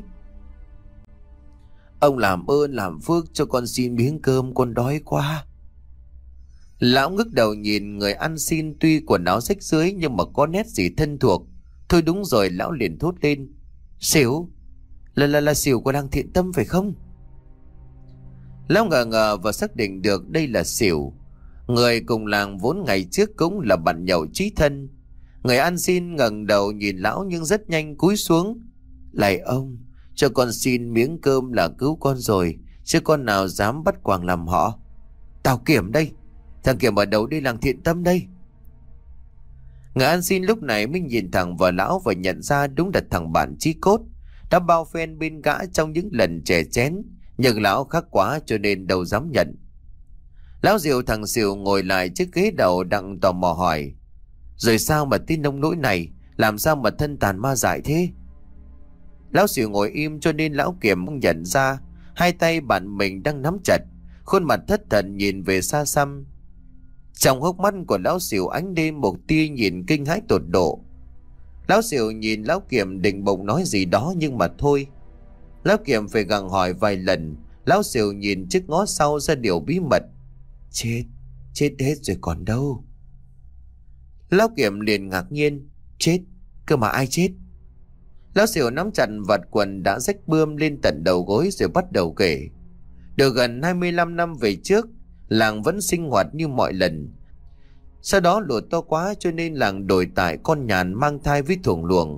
Ông làm ơn làm phước cho con xin miếng cơm, con đói quá. Lão ngước đầu nhìn người ăn xin, tuy quần áo rách rưới nhưng mà có nét gì thân thuộc. Thôi đúng rồi, lão liền thốt lên: Xỉu, là là là xỉu của làng Thiện Tâm phải không? Lão ngờ ngờ và xác định được đây là xỉu, người cùng làng vốn ngày trước cũng là bạn nhậu chí thân. Người ăn xin ngẩng đầu nhìn lão nhưng rất nhanh cúi xuống: Lạy ông, cho con xin miếng cơm là cứu con rồi, chứ con nào dám bắt quàng làm họ. Tao Kiểm đây. Thằng Kiểm ở đâu đi làng Thiện Tâm đây? Người ăn xin lúc này mới nhìn thẳng vào lão và nhận ra đúng là thằng bạn chí cốt đã bao phen bên gã trong những lần chè chén, nhưng lão khác quá cho nên đâu dám nhận. Lão dìu thằng Xỉu ngồi lại chiếc ghế đầu, đặng tò mò hỏi: Rồi sao mà tin nông nỗi này? Làm sao mà thân tàn ma dại thế? Lão Xỉu ngồi im cho nên lão Kiểm không nhận ra hai tay bạn mình đang nắm chặt, khuôn mặt thất thần nhìn về xa xăm. Trong hốc mắt của lão Xỉu ánh lên một tia nhìn kinh hãi tột độ. Lão Xỉu nhìn lão Kiểm định bụng nói gì đó nhưng mà thôi. Lão Kiểm phải gặng hỏi vài lần. Lão Xỉu nhìn trước ngó sau ra điều bí mật: Chết, chết hết rồi còn đâu. Lão Kiểm liền ngạc nhiên: Chết, cơ mà ai chết? Lão Xỉu nắm chặt vạt quần đã rách bươm lên tận đầu gối rồi bắt đầu kể. Được gần hai mươi lăm năm về trước, làng vẫn sinh hoạt như mọi lần. Sau đó lụt to quá cho nên làng đổi tại con nhàn mang thai với thuồng luồng.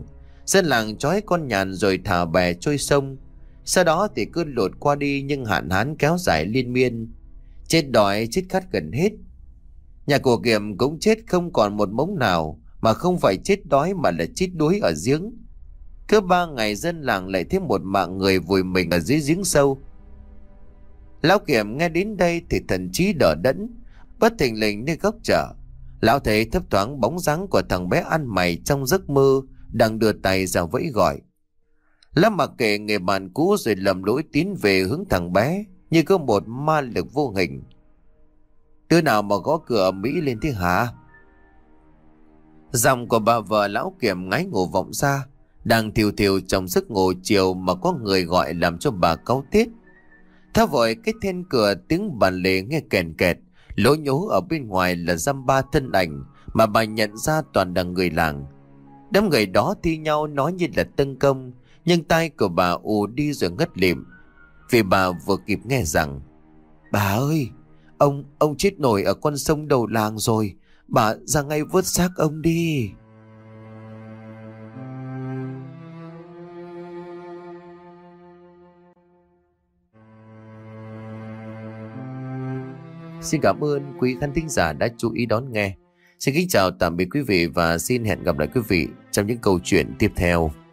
Dân làng trói con nhàn rồi thả bè trôi sông. Sau đó thì cơn lụt qua đi nhưng hạn hán kéo dài liên miên. Chết đói chết khát gần hết. Nhà của Kiểm cũng chết không còn một mống nào, mà không phải chết đói mà là chết đuối ở giếng. Cứ ba ngày dân làng lại thêm một mạng người vùi mình ở dưới giếng sâu. Lão Kiểm nghe đến đây thì thần trí đờ đẫn. Bất thình lình nơi góc chợ, lão thấy thấp thoáng bóng dáng của thằng bé ăn mày trong giấc mơ đang đưa tay ra vẫy gọi. Lão mặc kệ người bạn cũ rồi lầm lỗi tiến về hướng thằng bé như có một ma lực vô hình. Đứa nào mà gõ cửa Mỹ lên thế hả? Giọng của bà vợ lão Kiểm ngáy ngủ vọng ra. Đang thiêu thiêu trong giấc ngủ chiều mà có người gọi làm cho bà cáu tiết. Theo vội cái then cửa tiếng bàn lề nghe kèn kẹt. Lỗ nhố ở bên ngoài là dăm ba thân ảnh mà bà nhận ra toàn là người làng. Đám người đó thi nhau nói như là tấn công, nhưng tai của bà ù đi rồi ngất lịm. Vì bà vừa kịp nghe rằng: bà ơi, ông ông chết nổi ở con sông đầu làng rồi, bà ra ngay vớt xác ông đi. Xin cảm ơn quý khán thính giả đã chú ý đón nghe. Xin kính chào tạm biệt quý vị và xin hẹn gặp lại quý vị trong những câu chuyện tiếp theo.